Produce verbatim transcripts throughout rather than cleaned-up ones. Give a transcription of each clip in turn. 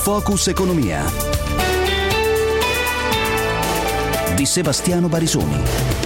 Focus Economia di Sebastiano Barisoni.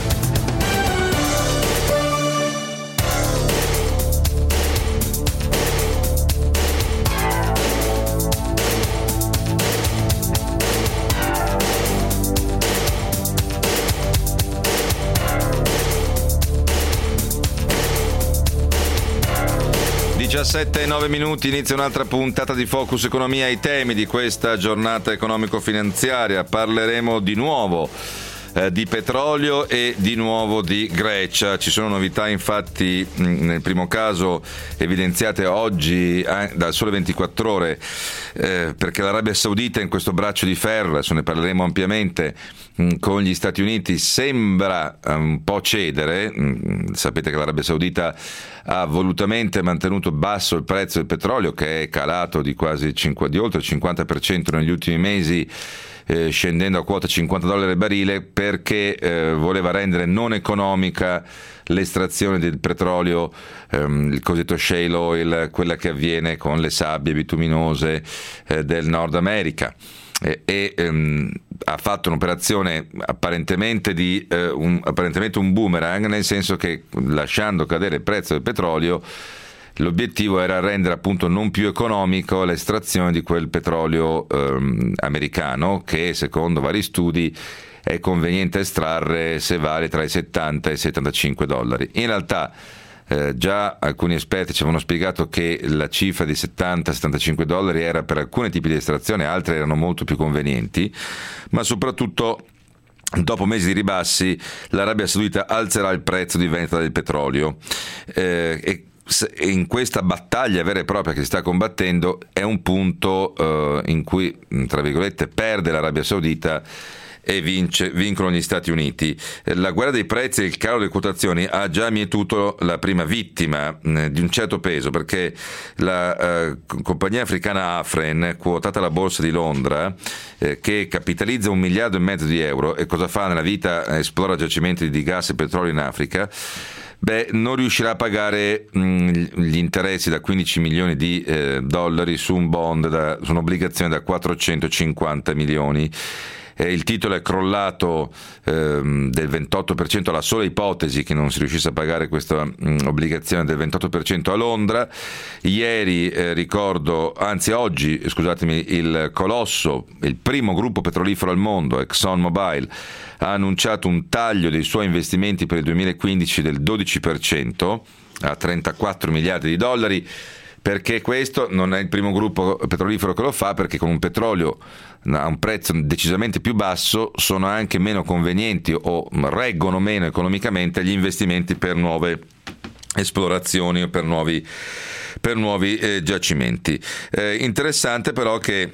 diciassette e nove minuti, inizia un'altra puntata di Focus Economia. I temi di questa giornata economico-finanziaria: parleremo di nuovo eh, di petrolio e di nuovo di Grecia. Ci sono novità infatti mh, nel primo caso evidenziate oggi eh, dal Sole ventiquattro Ore, eh, perché l'Arabia Saudita in questo braccio di ferro, adesso ne parleremo ampiamente, mh, con gli Stati Uniti sembra eh, un po' cedere. Mh, sapete che l'Arabia Saudita ha volutamente mantenuto basso il prezzo del petrolio, che è calato di quasi cinque, di oltre il cinquanta per cento negli ultimi mesi, eh, scendendo a quota cinquanta dollari al barile, perché eh, voleva rendere non economica l'estrazione del petrolio, ehm, il cosiddetto shale oil, quella che avviene con le sabbie bituminose eh, del Nord America. E, e ehm, ha fatto un'operazione apparentemente di eh, un, apparentemente un boomerang, nel senso che, lasciando cadere il prezzo del petrolio, l'obiettivo era rendere appunto non più economico l'estrazione di quel petrolio ehm, americano, che secondo vari studi è conveniente estrarre se vale tra i settanta e i settantacinque dollari. In realtà Eh, già alcuni esperti ci avevano spiegato che la cifra di settanta settantacinque dollari era per alcuni tipi di estrazione, altre erano molto più convenienti, ma soprattutto dopo mesi di ribassi l'Arabia Saudita alzerà il prezzo di vendita del petrolio, eh, e in questa battaglia vera e propria che si sta combattendo è un punto eh, in cui, tra virgolette, perde l'Arabia Saudita e vince, vincono gli Stati Uniti. La guerra dei prezzi e il calo delle quotazioni ha già mietuto la prima vittima eh, di un certo peso, perché la eh, compagnia africana Afren, quotata alla borsa di Londra, eh, che capitalizza un miliardo e mezzo di euro, e cosa fa nella vita? Esplora giacimenti di gas e petrolio in Africa. Beh, non riuscirà a pagare mh, gli interessi da quindici milioni di eh, dollari su un bond, da, su un'obbligazione da quattrocentocinquanta milioni. Eh, il titolo è crollato ehm, del ventotto per cento alla sola ipotesi che non si riuscisse a pagare questa mh, obbligazione del ventotto per cento a Londra. Ieri, eh, ricordo, anzi oggi, scusatemi, il colosso, il primo gruppo petrolifero al mondo, ExxonMobil, ha annunciato un taglio dei suoi investimenti per il duemilaquindici del dodici per cento a trentaquattro miliardi di dollari. Perché questo non è il primo gruppo petrolifero che lo fa, perché con un petrolio a un prezzo decisamente più basso sono anche meno convenienti o reggono meno economicamente gli investimenti per nuove esplorazioni o per nuovi, per nuovi eh, giacimenti. Eh, interessante però che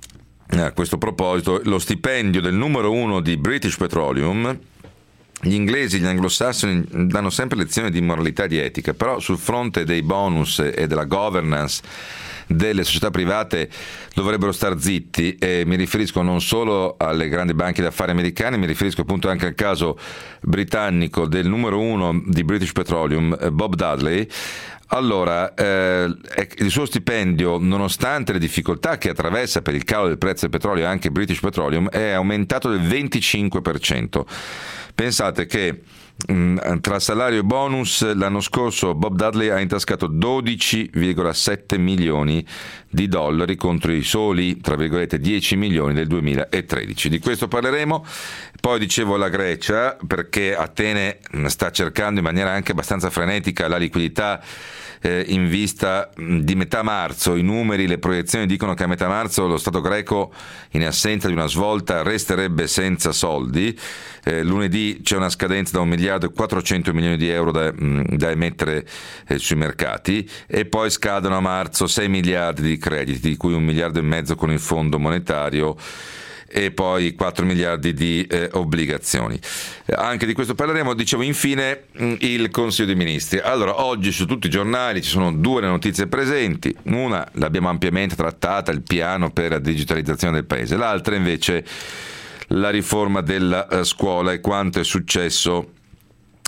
a questo proposito lo stipendio del numero uno di British Petroleum, gli inglesi, gli anglosassoni danno sempre lezioni di moralità e di etica, però sul fronte dei bonus e della governance delle società private dovrebbero star zitti, e mi riferisco non solo alle grandi banche d'affari americane, mi riferisco appunto anche al caso britannico del numero uno di British Petroleum, Bob Dudley. Allora, eh, il suo stipendio, nonostante le difficoltà che attraversa per il calo del prezzo del petrolio anche British Petroleum, è aumentato del venticinque per cento. Pensate che mh, tra salario e bonus l'anno scorso Bob Dudley ha intascato dodici virgola sette milioni di dollari contro i soli, tra virgolette, dieci milioni del duemilatredici. Di questo parleremo. Poi dicevo la Grecia, perché Atene sta cercando in maniera anche abbastanza frenetica la liquidità eh, in vista di metà marzo. I numeri, le proiezioni dicono che a metà marzo lo Stato greco, in assenza di una svolta, resterebbe senza soldi. Eh, lunedì c'è una scadenza da un miliardo e quattrocento milioni di euro da, da emettere eh, sui mercati, e poi scadono a marzo sei miliardi di crediti, di cui un miliardo e mezzo con il Fondo Monetario e poi quattro miliardi di eh, obbligazioni. Eh, anche di questo parleremo. Dicevo, infine, mh, il Consiglio dei Ministri. Allora, oggi su tutti i giornali ci sono due notizie presenti. Una l'abbiamo ampiamente trattata, il piano per la digitalizzazione del paese. L'altra invece la riforma della uh, scuola e quanto è successo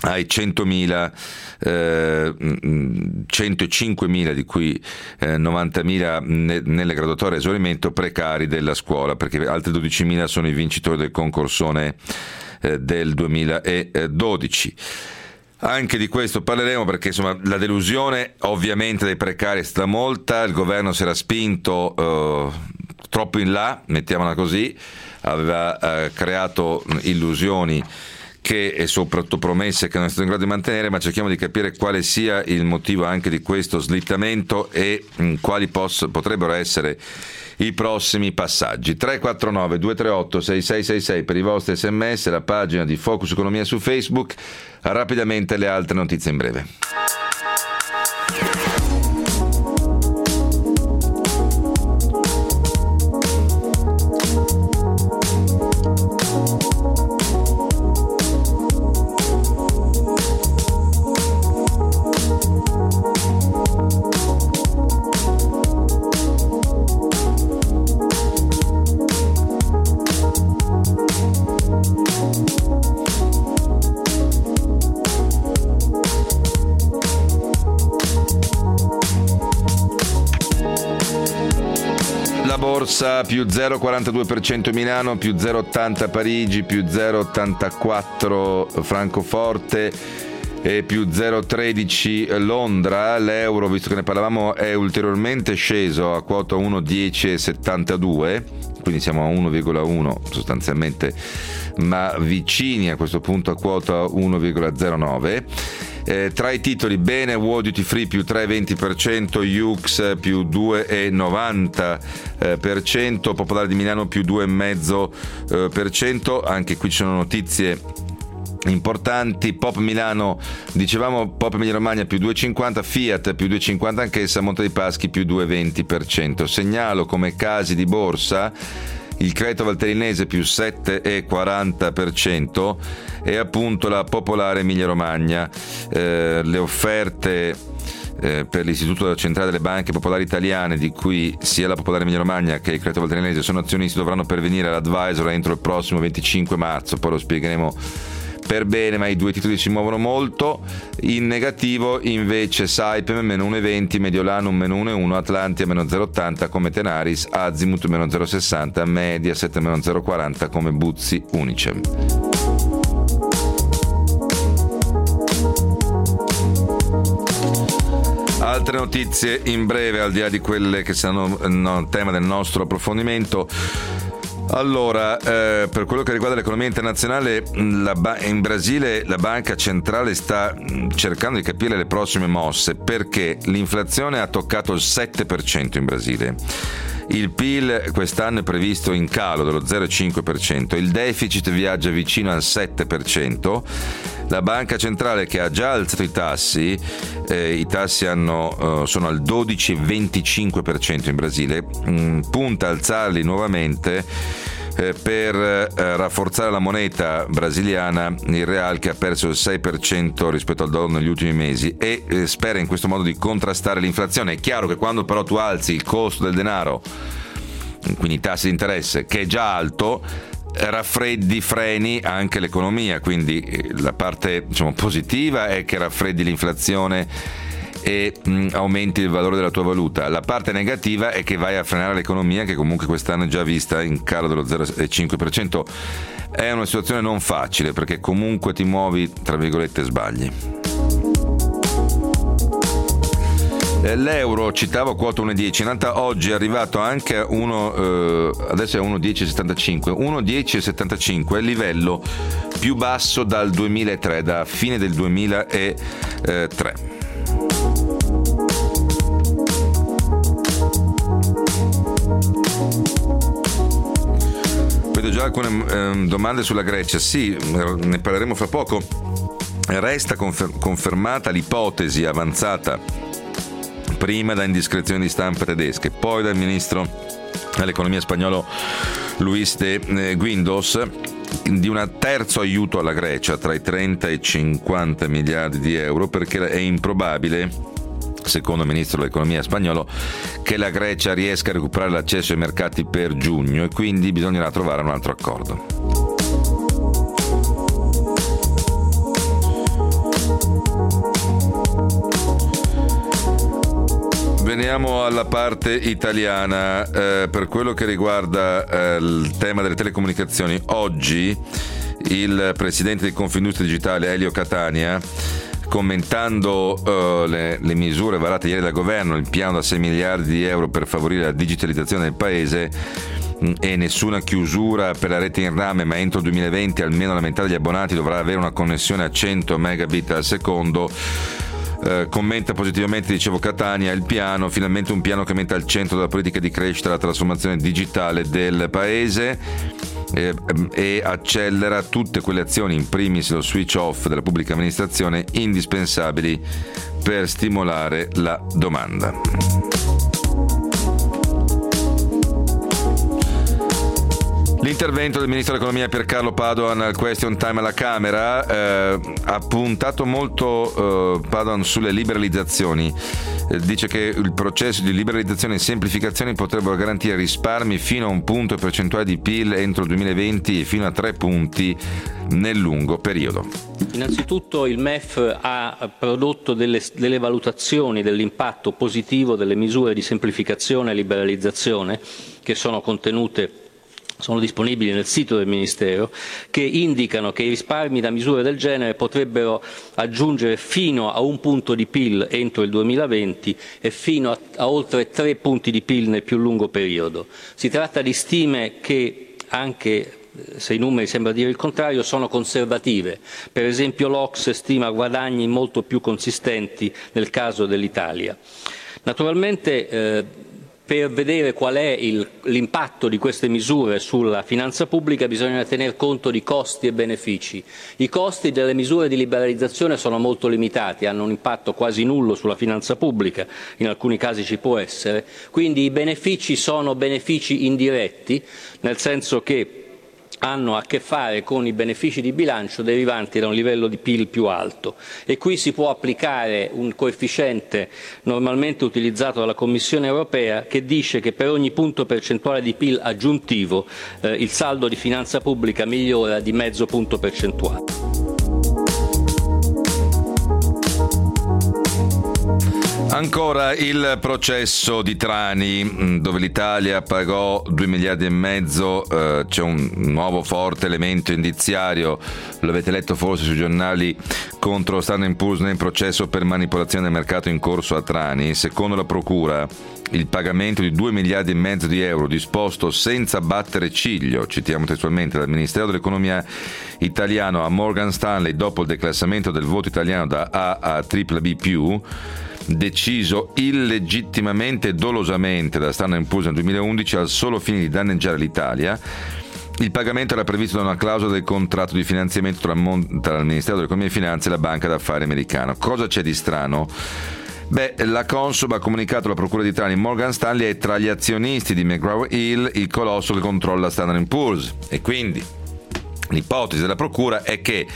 ai centomila, eh, centocinquemila, di cui eh, novantamila ne, nelle graduatorie a esaurimento precari della scuola, perché altri dodicimila sono i vincitori del concorsone eh, del duemiladodici. Anche di questo parleremo, perché insomma la delusione ovviamente dei precari è stata molta, il governo si era spinto eh, troppo in là, mettiamola così, aveva eh, creato illusioni che e soprattutto promesse che non è stato in grado di mantenere, ma cerchiamo di capire quale sia il motivo anche di questo slittamento e mh, quali poss- potrebbero essere i prossimi passaggi. Tre quattro nove due tre otto sei sei sei sei per i vostri sms, la pagina di Focus Economia su Facebook. Rapidamente le altre notizie in breve. Borsa più zero virgola quarantadue per cento Milano, più zero virgola ottanta Parigi, più zero virgola ottantaquattro Francoforte e più zero virgola tredici Londra. L'euro, visto che ne parlavamo, è ulteriormente sceso a quota uno virgola dieci settantadue, quindi siamo a uno virgola uno sostanzialmente, ma vicini a questo punto a quota uno virgola zero nove. Eh, tra i titoli bene World Duty Free più tre virgola venti per cento, U X più due virgola novanta per cento, Popolare di Milano più due virgola cinque per cento. Anche qui ci sono notizie importanti. Pop Milano, dicevamo, Pop Emilia Romagna più due virgola cinquanta, Fiat più due virgola cinquanta anch'essa, Monte dei Paschi più due virgola venti per cento. Segnalo come casi di borsa il Credito Valtellinese più sette virgola quaranta per cento e appunto la Popolare Emilia Romagna. Eh, le offerte eh, per l'Istituto Centrale delle Banche Popolari Italiane, di cui sia la Popolare Emilia Romagna che il Credito Valtellinese sono azionisti, dovranno pervenire all'advisor entro il prossimo venticinque marzo, poi lo spiegheremo per bene, ma i due titoli si muovono molto. In negativo invece Saipem meno uno virgola venti, Mediolanum meno uno virgola uno, Atlantia meno zero virgola ottanta come Tenaris, Azimut meno zero virgola sessanta, Mediaset meno zero virgola quaranta come Buzzi Unicem. Altre notizie in breve, al di là di quelle che saranno no, tema del nostro approfondimento. Allora, eh, per quello che riguarda l'economia internazionale, la ba- in Brasile la banca centrale sta cercando di capire le prossime mosse, perché l'inflazione ha toccato il sette per cento in Brasile. Il P I L quest'anno è previsto in calo dello zero virgola cinque per cento, il deficit viaggia vicino al sette per cento. La banca centrale, che ha già alzato i tassi, eh, i tassi hanno, eh, sono al dodici virgola venticinque per cento in Brasile, mh, punta a alzarli nuovamente eh, per eh, rafforzare la moneta brasiliana, il real, che ha perso il sei per cento rispetto al dollaro negli ultimi mesi, e eh, spera in questo modo di contrastare l'inflazione. È chiaro che quando però tu alzi il costo del denaro, quindi i tassi di interesse, che è già alto, raffreddi, freni anche l'economia, quindi la parte, diciamo, positiva è che raffreddi l'inflazione e mh, aumenti il valore della tua valuta. La parte negativa è che vai a frenare l'economia, che comunque quest'anno è già vista in calo dello zero virgola cinque per cento. È una situazione non facile, perché comunque ti muovi, tra virgolette, sbagli. L'euro, citavo quota uno virgola dieci, in realtà oggi è arrivato anche a uno, eh, adesso è uno virgola dieci settantacinque, uno virgola dieci settantacinque è il livello più basso dal duemilatré, da fine del duemilatré. Vedo già alcune eh, domande sulla Grecia. Sì, ne parleremo fra poco. Resta confer- confermata l'ipotesi avanzata prima da indiscrezioni di stampa tedesche, poi dal ministro all'economia spagnolo Luis de Guindos, di un terzo aiuto alla Grecia tra i trenta e i cinquanta miliardi di euro, perché è improbabile, secondo il ministro dell'economia spagnolo, che la Grecia riesca a recuperare l'accesso ai mercati per giugno, e quindi bisognerà trovare un altro accordo. Passiamo alla parte italiana. Eh, per quello che riguarda eh, il tema delle telecomunicazioni, oggi il presidente di Confindustria Digitale Elio Catania, commentando uh, le, le misure varate ieri dal governo, il piano da sei miliardi di euro per favorire la digitalizzazione del paese mh, e nessuna chiusura per la rete in rame, ma entro il duemilaventi almeno la metà degli abbonati dovrà avere una connessione a cento megabit al secondo. Uh, commenta positivamente, dicevo, Catania, il piano, finalmente un piano che mette al centro della politica di crescita la trasformazione digitale del paese. E, e accelera tutte quelle azioni, in primis lo switch off della pubblica amministrazione, indispensabili per stimolare la domanda. L'intervento del ministro dell'economia Piercarlo Padoan al question time alla Camera eh, ha puntato molto eh, Padoan sulle liberalizzazioni. Eh, dice che il processo di liberalizzazione e semplificazione potrebbero garantire risparmi fino a un punto percentuale di P I L entro il duemilaventi e fino a tre punti nel lungo periodo. Innanzitutto il M E F ha prodotto delle, delle valutazioni dell'impatto positivo delle misure di semplificazione e liberalizzazione che sono contenute sono disponibili nel sito del Ministero, che indicano che i risparmi da misure del genere potrebbero aggiungere fino a un punto di P I L entro il duemilaventi e fino a, a oltre tre punti di P I L nel più lungo periodo. Si tratta di stime che, anche se i numeri sembra dire il contrario, sono conservative. Per esempio l'O C S E stima guadagni molto più consistenti nel caso dell'Italia. Naturalmente eh, per vedere qual è il, l'impatto di queste misure sulla finanza pubblica bisogna tener conto di costi e benefici. I costi delle misure di liberalizzazione sono molto limitati, hanno un impatto quasi nullo sulla finanza pubblica, in alcuni casi ci può essere, quindi i benefici sono benefici indiretti, nel senso che hanno a che fare con i benefici di bilancio derivanti da un livello di P I L più alto, e qui si può applicare un coefficiente normalmente utilizzato dalla Commissione europea che dice che per ogni punto percentuale di P I L aggiuntivo eh, il saldo di finanza pubblica migliora di mezzo punto percentuale. Ancora il processo di Trani, dove l'Italia pagò due miliardi e mezzo, eh, c'è un nuovo forte elemento indiziario, lo avete letto forse sui giornali, contro Standard and Poor's nel processo per manipolazione del mercato in corso a Trani. Secondo la Procura, il pagamento di due miliardi e mezzo di euro disposto senza battere ciglio, citiamo testualmente, dal Ministero dell'Economia italiano a Morgan Stanley dopo il declassamento del voto italiano da A a tripla B più, deciso illegittimamente e dolosamente da Standard and Poor's nel duemilaundici al solo fine di danneggiare l'Italia. Il pagamento era previsto da una clausola del contratto di finanziamento tra, tra il Ministero dell'Economia e Finanze e la banca d'affari americana. Cosa c'è di strano? Beh, la Consob ha comunicato alla Procura di Trani Morgan Stanley è tra gli azionisti di McGraw Hill, il colosso che controlla Standard and Poor's, e quindi l'ipotesi della Procura è che,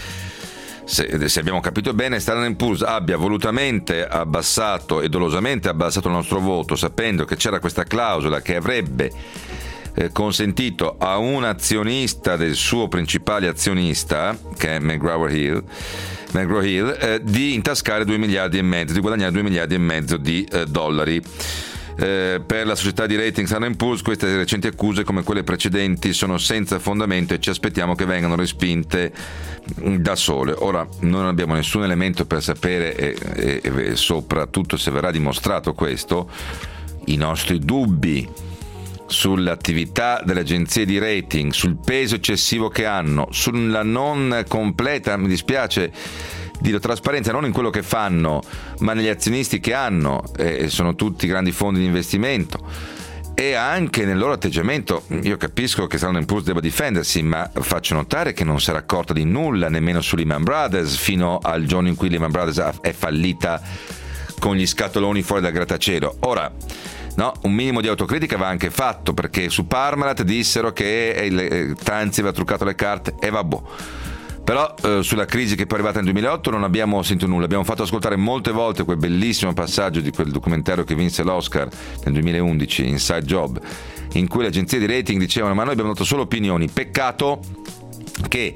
Se, se abbiamo capito bene, Standard and Poor's abbia volutamente abbassato e dolosamente abbassato il nostro voto, sapendo che c'era questa clausola che avrebbe eh, consentito a un azionista del suo principale azionista, che è McGraw Hill, McGraw Hill eh, di intascare due miliardi e mezzo, di guadagnare due miliardi e mezzo di eh, dollari. Eh, per la società di rating Standard and Poor's queste recenti accuse, come quelle precedenti, sono senza fondamento e ci aspettiamo che vengano respinte da sole. Ora non abbiamo nessun elemento per sapere e, e, e soprattutto se verrà dimostrato questo, i nostri dubbi sull'attività delle agenzie di rating, sul peso eccessivo che hanno, sulla non completa, mi dispiace di trasparenza non in quello che fanno ma negli azionisti che hanno, e sono tutti grandi fondi di investimento, e anche nel loro atteggiamento. Io capisco che Standard and Poor's debba difendersi, ma faccio notare che non si era accorta di nulla nemmeno su Lehman Brothers fino al giorno in cui Lehman Brothers è fallita con gli scatoloni fuori dal grattacielo. Ora, no, un minimo di autocritica va anche fatto, perché su Parmalat dissero che il Tanzi aveva truccato le carte e vabbè. Però eh, sulla crisi che poi è arrivata nel duemilaotto non abbiamo sentito nulla. Abbiamo fatto ascoltare molte volte quel bellissimo passaggio di quel documentario che vinse l'Oscar nel duemilaundici, Inside Job, in cui le agenzie di rating dicevano ma noi abbiamo dato solo opinioni, peccato che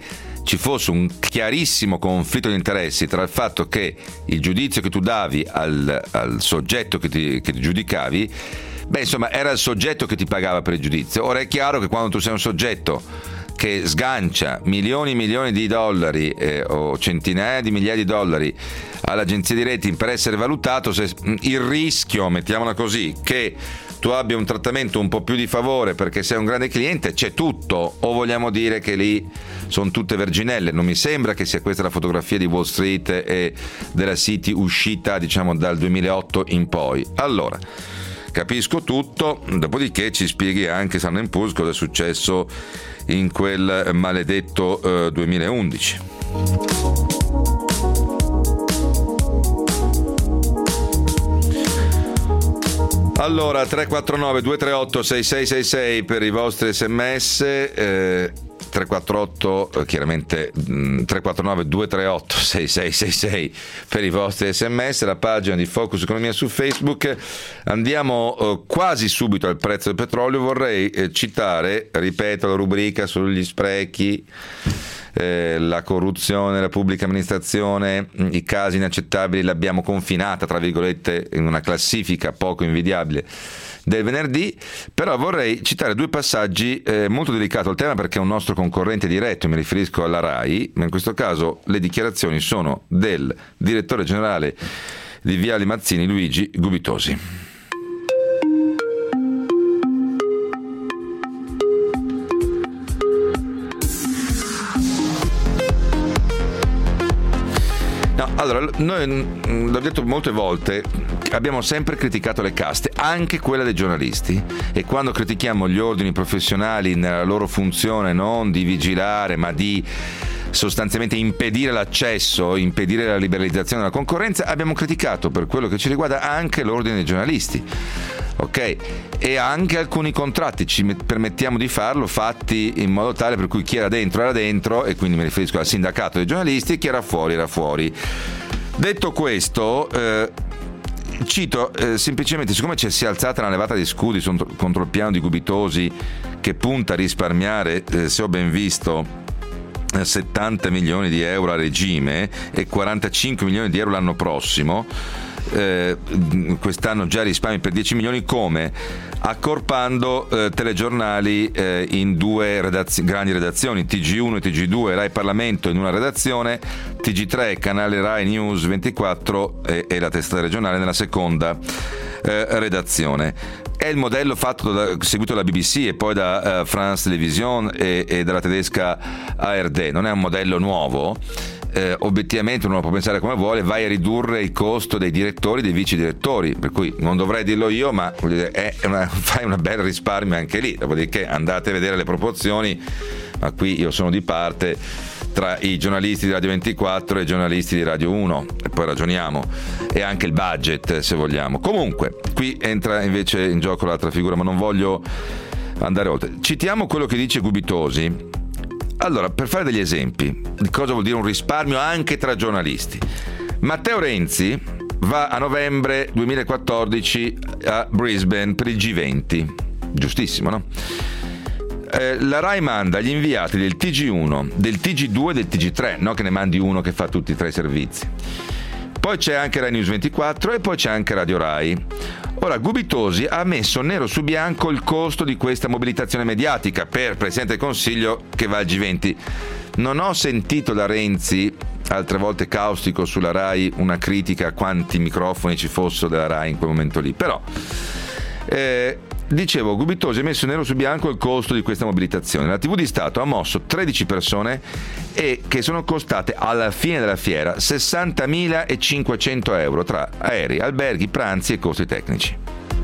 ci fosse un chiarissimo conflitto di interessi tra il fatto che il giudizio che tu davi al, al soggetto che ti, che ti giudicavi, beh insomma era il soggetto che ti pagava per il giudizio. Ora è chiaro che quando tu sei un soggetto che sgancia milioni e milioni di dollari eh, o centinaia di migliaia di dollari all'agenzia di rating per essere valutato, se il rischio, mettiamola così, che tu abbia un trattamento un po' più di favore perché sei un grande cliente, c'è tutto, o vogliamo dire che lì sono tutte verginelle? Non mi sembra che sia questa la fotografia di Wall Street e della City uscita diciamo dal duemilaotto in poi. Allora, capisco tutto, dopodiché ci spieghi anche Standard and Poor's cosa è successo in quel maledetto eh, duemilaundici. Allora, tre quattro nove due tre otto sei sei sei sei per i vostri sms, eh, tre quattro otto chiaramente mh, tre quattro nove due tre otto sei sei sei sei per i vostri sms, la pagina di Focus Economia su Facebook. Andiamo eh, quasi subito al prezzo del petrolio. Vorrei eh, citare, ripeto, la rubrica sugli sprechi, eh, la corruzione, la pubblica amministrazione, i casi inaccettabili l'abbiamo confinata tra virgolette in una classifica poco invidiabile del venerdì, però vorrei citare due passaggi eh, molto delicati al tema perché è un nostro concorrente diretto, mi riferisco alla RAI, ma in questo caso le dichiarazioni sono del direttore generale di Viali Mazzini, Luigi Gubitosi. No, allora, noi l'ho detto molte volte, abbiamo sempre criticato le caste, anche quella dei giornalisti, e quando critichiamo gli ordini professionali nella loro funzione non di vigilare ma di sostanzialmente impedire l'accesso, impedire la liberalizzazione della concorrenza, abbiamo criticato per quello che ci riguarda anche l'ordine dei giornalisti. Ok, e anche alcuni contratti ci permettiamo di farlo fatti in modo tale per cui chi era dentro era dentro, e quindi mi riferisco al sindacato dei giornalisti, chi era fuori era fuori. Detto questo, eh, cito eh, semplicemente, siccome ci si è alzata una levata di scudi contro il piano di Gubitosi che punta a risparmiare, eh, se ho ben visto, settanta milioni di euro a regime e quarantacinque milioni di euro l'anno prossimo, eh, quest'anno già risparmi per dieci milioni, come? Accorpando eh, telegiornali eh, in due redazio- grandi redazioni, T G uno e T G due, Rai Parlamento in una redazione, T G tre, canale Rai News ventiquattro e, e la testata regionale nella seconda eh, redazione. È il modello fatto da, seguito dalla B B C e poi da uh, France Television e, e dalla tedesca A R D. Non è un modello nuovo, eh, obiettivamente uno può pensare come vuole, vai a ridurre il costo dei direttori e dei vice direttori, per cui non dovrei dirlo io, ma è una, fai una bella risparmio anche lì. Dopodiché andate a vedere le proporzioni, ma qui io sono di parte, tra i giornalisti di Radio ventiquattro e i giornalisti di Radio uno, e poi ragioniamo, e anche il budget se vogliamo. Comunque qui entra invece in gioco l'altra figura, ma non voglio andare oltre. Citiamo quello che dice Gubitosi. Allora, per fare degli esempi di cosa vuol dire un risparmio anche tra giornalisti, Matteo Renzi va a novembre duemilaquattordici a Brisbane per il G venti, giustissimo, no? La Rai manda gli inviati del T G uno, del T G due e del T G tre, no che ne mandi uno che fa tutti e tre i servizi. Poi c'è anche Rai News ventiquattro e poi c'è anche Radio Rai. Ora, Gubitosi ha messo nero su bianco il costo di questa mobilitazione mediatica per Presidente del Consiglio che va al G venti. Non ho sentito da Renzi, altre volte caustico sulla Rai, una critica a quanti microfoni ci fossero della Rai in quel momento lì, però... Eh, Dicevo, Gubitosi ha messo nero su bianco il costo di questa mobilitazione. La tivù di Stato ha mosso tredici persone e che sono costate alla fine della fiera sessantamila cinquecento euro tra aerei, alberghi, pranzi e costi tecnici.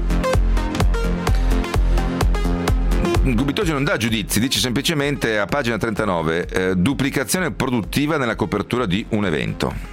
Gubitosi non dà giudizi, dice semplicemente a pagina trentanove eh, duplicazione produttiva nella copertura di un evento.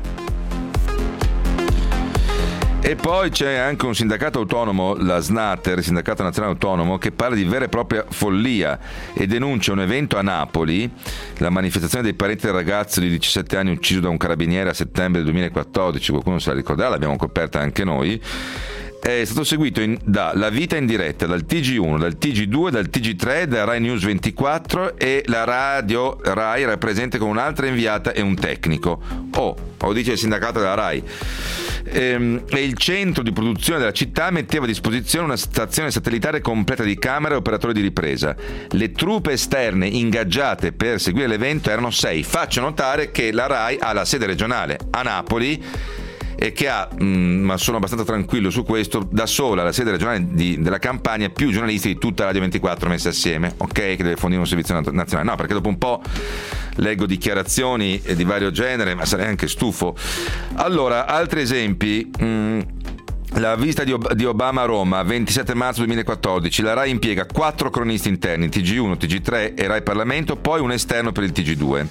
E poi c'è anche un sindacato autonomo, la SNATER, il Sindacato Nazionale Autonomo, che parla di vera e propria follia e denuncia un evento a Napoli, la manifestazione dei parenti del ragazzo di diciassette anni ucciso da un carabiniere a settembre del duemilaquattordici, qualcuno se la ricorderà, l'abbiamo coperta anche noi, è stato seguito in, da La Vita in diretta, dal T G uno, dal T G due, dal T G tre, da Rai News ventiquattro, e la radio Rai era presente con un'altra inviata e un tecnico. Oh, o dice il sindacato della Rai. Ehm, e il centro di produzione della città metteva a disposizione una stazione satellitare completa di camere e operatori di ripresa. Le truppe esterne ingaggiate per seguire l'evento erano sei. Faccio notare che la Rai ha la sede regionale a Napoli, e che ha, mh, ma sono abbastanza tranquillo su questo, da sola la sede regionale di, della Campania, più giornalisti di tutta Radio ventiquattro messi assieme, ok? Che deve fondere un servizio nazionale. No, perché dopo un po' leggo dichiarazioni di vario genere, ma sarei anche stufo. Allora, altri esempi. Mh, La visita di, Ob- di Obama a Roma, ventisette marzo duemilaquattordici, la Rai impiega quattro cronisti interni, T G uno, T G tre e Rai Parlamento, poi un esterno per il T G due.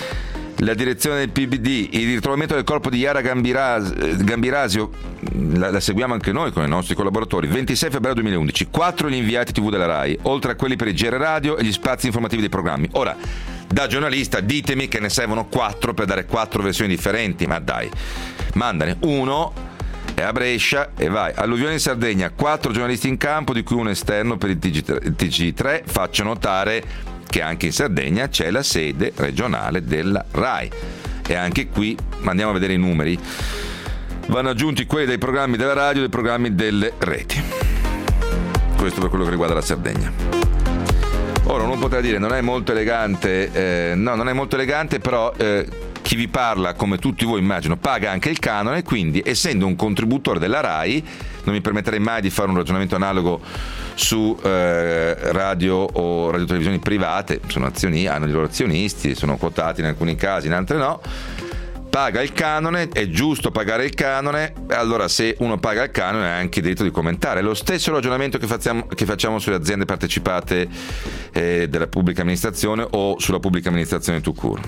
La direzione del P B D, il ritrovamento del corpo di Yara Gambiras- Gambirasio, la, la seguiamo anche noi con i nostri collaboratori, ventisei febbraio duemilaundici, quattro gli inviati tivù della Rai, oltre a quelli per il G R Radio e gli spazi informativi dei programmi. Ora, da giornalista ditemi che ne servono quattro per dare quattro versioni differenti, ma dai, mandane uno, è a Brescia e vai. Alluvione in Sardegna, quattro giornalisti in campo, di cui uno esterno per il T G tre. Faccio notare che anche in Sardegna c'è la sede regionale della Rai, e anche qui andiamo a vedere i numeri, vanno aggiunti quelli dei programmi della radio e dei programmi delle reti. Questo per quello che riguarda la Sardegna. Ora uno potrà dire non è molto elegante, eh, no, non è molto elegante, però eh, chi vi parla, come tutti voi immagino, paga anche il canone, quindi essendo un contributore della Rai non mi permetterei mai di fare un ragionamento analogo su eh, radio o radiotelevisioni private. Sono azioni, hanno i loro azionisti, sono quotati in alcuni casi, in altri no. Paga il canone, è giusto pagare il canone, allora se uno paga il canone ha anche il diritto di commentare. Lo stesso ragionamento che facciamo, che facciamo sulle aziende partecipate eh, della pubblica amministrazione o sulla pubblica amministrazione tout court.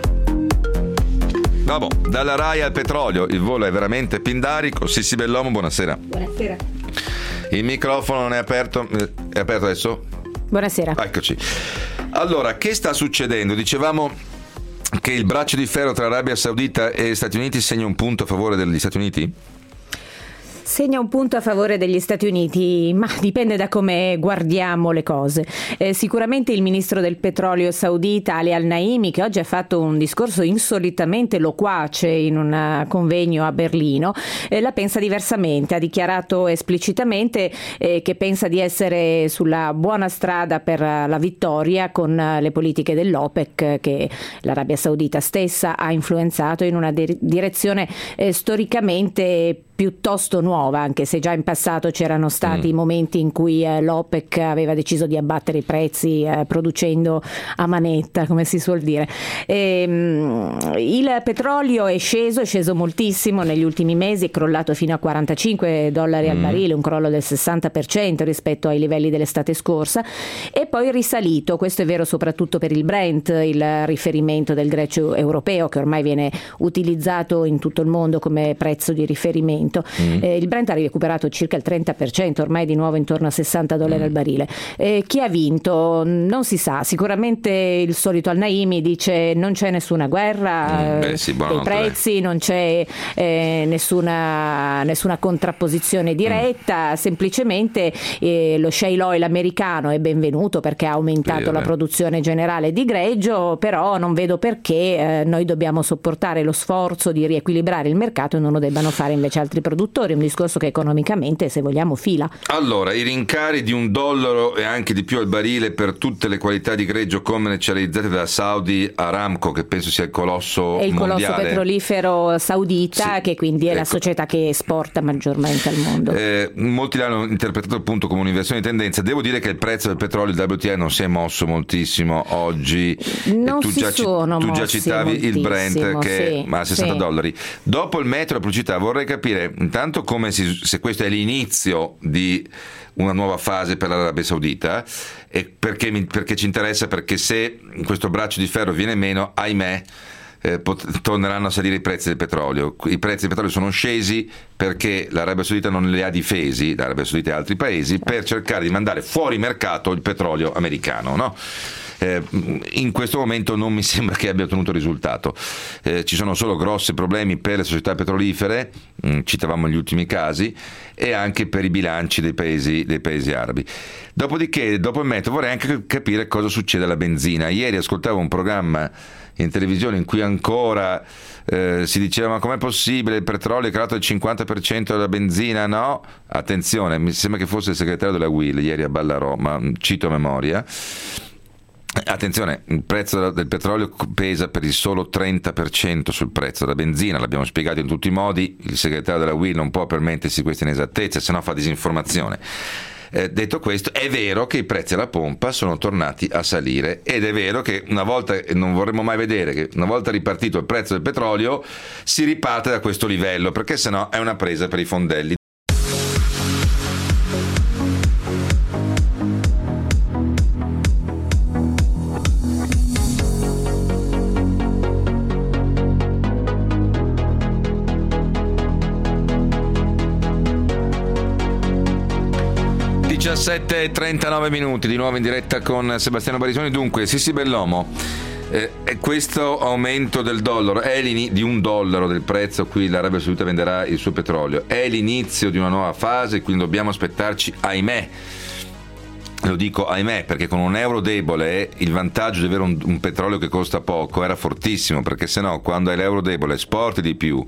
Vabbè, dalla Rai al petrolio, il volo è veramente pindarico. Sissi Bellomo, buonasera. Buonasera. Il microfono non è aperto, è aperto adesso? Buonasera. Eccoci. Allora, che sta succedendo? Dicevamo che il braccio di ferro tra Arabia Saudita e Stati Uniti segna un punto a favore degli Stati Uniti? Segna un punto a favore degli Stati Uniti, ma dipende da come guardiamo le cose. Eh, sicuramente il ministro del petrolio saudita Ali Al-Naimi, che oggi ha fatto un discorso insolitamente loquace in un convegno a Berlino, eh, la pensa diversamente. Ha dichiarato esplicitamente eh, che pensa di essere sulla buona strada per la vittoria con le politiche dell'OPEC che l'Arabia Saudita stessa ha influenzato in una di- direzione eh, storicamente piuttosto nuova, anche se già in passato c'erano stati mm. momenti in cui eh, l'OPEC aveva deciso di abbattere i prezzi eh, producendo a manetta, come si suol dire. E, mh, il petrolio è sceso, è sceso moltissimo negli ultimi mesi, è crollato fino a quarantacinque dollari mm. al barile, un crollo del sessanta per cento rispetto ai livelli dell'estate scorsa, e poi risalito. Questo è vero soprattutto per il Brent, il riferimento del greggio europeo, che ormai viene utilizzato in tutto il mondo come prezzo di riferimento. Mm. Eh, il Brent ha recuperato circa il trenta per cento, ormai di nuovo intorno a sessanta dollari mm. al barile. Eh, chi ha vinto? Non si sa. Sicuramente il solito Al-Naimi dice non c'è nessuna guerra mm. Beh, sì, dei prezzi, non c'è eh, nessuna, nessuna contrapposizione diretta, mm. semplicemente eh, lo shale oil americano è benvenuto perché ha aumentato sì, la produzione generale di greggio, però non vedo perché eh, noi dobbiamo sopportare lo sforzo di riequilibrare il mercato e non lo debbano fare invece altri produttori, un discorso che economicamente, se vogliamo, fila. Allora, i rincari di un dollaro e anche di più al barile per tutte le qualità di greggio commercializzate da Saudi Aramco, che penso sia il colosso è il mondiale. colosso petrolifero saudita, sì, che quindi è ecco. la società che esporta maggiormente al mondo. Eh, molti l'hanno interpretato appunto come un'inversione di tendenza. Devo dire che il prezzo del petrolio, il W T I, non si è mosso moltissimo oggi. Non tu si già, sono tu già citavi il Brent che sì, ma a sessanta sì. dollari. Dopo il metro e la pubblicità vorrei capire intanto come si, se questo è l'inizio di una nuova fase per l'Arabia Saudita, e perché, perché ci interessa, perché se questo braccio di ferro viene meno, ahimè, eh, pot- torneranno a salire i prezzi del petrolio. I prezzi del petrolio sono scesi perché l'Arabia Saudita non li ha difesi, l'Arabia Saudita e altri paesi, per cercare di mandare fuori mercato il petrolio americano, no? eh, in questo momento non mi sembra che abbia ottenuto risultato. Eh, ci sono solo grossi problemi per le società petrolifere, mh, citavamo gli ultimi casi, e anche per i bilanci dei paesi, dei paesi arabi. Dopodiché, dopo il metro, vorrei anche capire cosa succede alla benzina. Ieri ascoltavo un programma in televisione in cui ancora eh, si diceva: ma com'è possibile, il petrolio è calato il cinquanta per cento della benzina? No, attenzione, mi sembra che fosse il segretario della U I L ieri a Ballarò, ma cito a memoria. Attenzione, il prezzo del petrolio pesa per il solo trenta per cento sul prezzo della benzina, l'abbiamo spiegato in tutti i modi, il segretario della U I L non può permettersi queste inesattezze, se no fa disinformazione. Eh, detto questo, è vero che i prezzi alla pompa sono tornati a salire, ed è vero che una volta, non vorremmo mai vedere che una volta ripartito il prezzo del petrolio si riparte da questo livello, perché sennò è una presa per i fondelli. diciassette e trentanove minuti, di nuovo in diretta con Sebastiano Barisoni. Dunque, Sissi Bellomo, eh, questo aumento del dollaro è di un dollaro del prezzo a cui l'Arabia Saudita venderà il suo petrolio, è l'inizio di una nuova fase, quindi dobbiamo aspettarci, ahimè, lo dico ahimè, perché con un euro debole il vantaggio di avere un, un petrolio che costa poco era fortissimo, perché sennò quando hai l'euro debole esporti di più,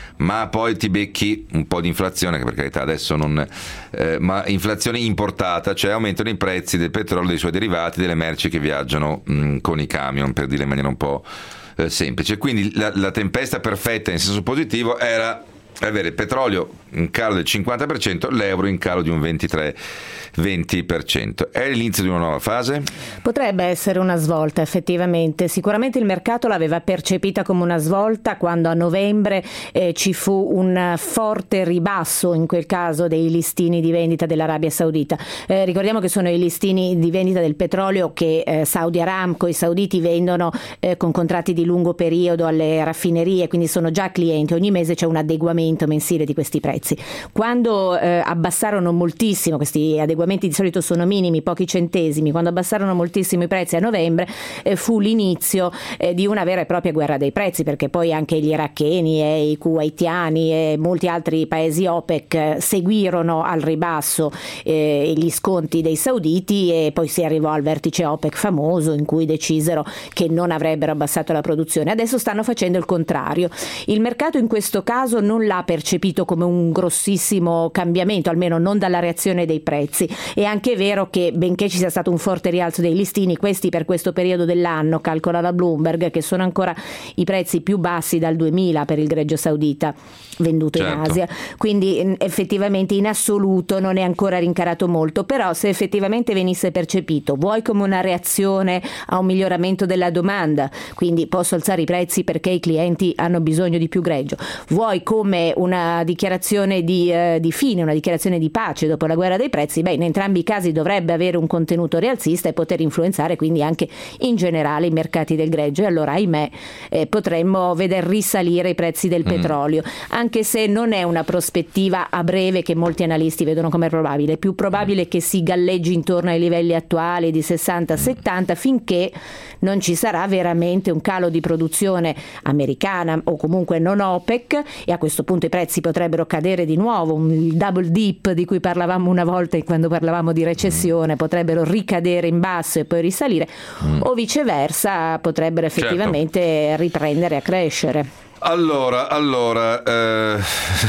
ma poi ti becchi un po' di inflazione, che per carità adesso non, eh, ma inflazione importata, cioè aumentano i prezzi del petrolio, dei suoi derivati, delle merci che viaggiano mh, con i camion, per dire in maniera un po' eh, semplice. Quindi la, la tempesta perfetta in senso positivo era avere il petrolio in calo del cinquanta per cento, l'euro in calo di un ventitré venti per cento. È l'inizio di una nuova fase? Potrebbe essere una svolta, effettivamente. Sicuramente il mercato l'aveva percepita come una svolta quando a novembre eh, ci fu un forte ribasso, in quel caso, dei listini di vendita dell'Arabia Saudita. Eh, ricordiamo che sono i listini di vendita del petrolio che eh, Saudi Aramco, i sauditi vendono eh, con contratti di lungo periodo alle raffinerie, quindi sono già clienti. Ogni mese c'è un adeguamento mensile di questi prezzi. Quando eh, abbassarono moltissimo, questi adeguamenti di solito sono minimi, pochi centesimi, quando abbassarono moltissimo i prezzi a novembre eh, fu l'inizio eh, di una vera e propria guerra dei prezzi, perché poi anche gli iracheni e i kuwaitiani e molti altri paesi OPEC eh, seguirono al ribasso eh, gli sconti dei sauditi, e poi si arrivò al vertice OPEC famoso in cui decisero che non avrebbero abbassato la produzione. Adesso stanno facendo il contrario. Il mercato in questo caso non l'ha percepito come un grossissimo cambiamento, almeno non dalla reazione dei prezzi. È anche vero che, benché ci sia stato un forte rialzo dei listini, questi per questo periodo dell'anno, calcola la Bloomberg, che sono ancora i prezzi più bassi dal duemila per il greggio saudita venduto certo. in Asia, quindi effettivamente in assoluto non è ancora rincarato molto, però se effettivamente venisse percepito, vuoi come una reazione a un miglioramento della domanda, quindi posso alzare i prezzi perché i clienti hanno bisogno di più greggio, vuoi come una dichiarazione di, eh, di fine, una dichiarazione di pace dopo la guerra dei prezzi, beh, in entrambi i casi dovrebbe avere un contenuto rialzista e poter influenzare quindi anche in generale i mercati del greggio, e allora ahimè eh, potremmo veder risalire i prezzi del mm. petrolio, anche se non è una prospettiva a breve che molti analisti vedono come probabile. È più probabile che si galleggi intorno ai livelli attuali di sessanta settanta finché non ci sarà veramente un calo di produzione americana o comunque non OPEC, e a questo punto i prezzi potrebbero cadere di nuovo, un double dip di cui parlavamo una volta quando parlavamo di recessione, potrebbero ricadere in basso e poi risalire, mm. o viceversa potrebbero effettivamente certo. riprendere a crescere. Allora, allora eh,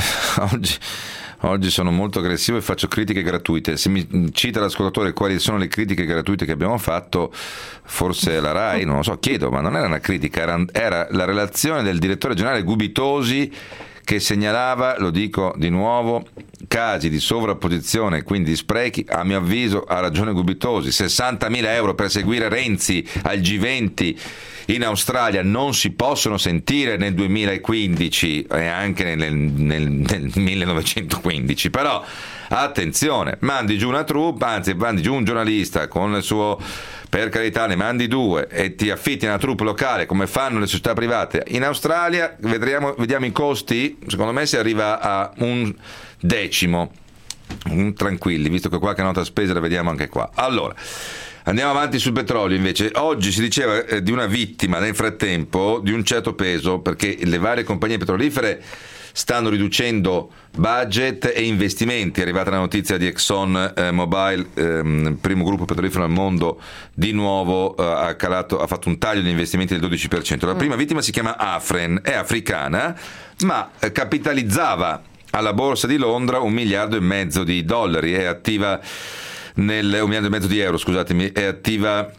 oggi, oggi sono molto aggressivo e faccio critiche gratuite. Se mi cita l'ascoltatore quali sono le critiche gratuite che abbiamo fatto, forse la RAI, non lo so, chiedo, ma non era una critica, era, era la relazione del direttore generale Gubitosi, che segnalava, lo dico di nuovo, casi di sovrapposizione, quindi sprechi. A mio avviso ha ragione Gubitosi, sessantamila euro per seguire Renzi al G venti in Australia non si possono sentire nel duemilaquindici e anche nel, nel, nel millenovecentoquindici, però attenzione, mandi giù una troupe, anzi mandi giù un giornalista con il suo, per carità ne mandi due e ti affitti una troupe locale come fanno le società private in Australia, vedremo, vediamo i costi, secondo me si arriva a un decimo, un, tranquilli, visto che qualche nota spesa la vediamo anche qua. Allora, Andiamo avanti sul petrolio invece. Oggi si diceva eh, di una vittima nel frattempo di un certo peso, perché le varie compagnie petrolifere stanno riducendo budget e investimenti. È arrivata la notizia di Exxon eh, Mobil, ehm, primo gruppo petrolifero al mondo, di nuovo eh, ha, calato, ha fatto un taglio di investimenti del dodici per cento. La prima vittima si chiama Afren, è africana, ma eh, capitalizzava alla borsa di Londra un miliardo e mezzo di dollari, è attiva nel un miliardo e mezzo di euro, scusatemi, è attiva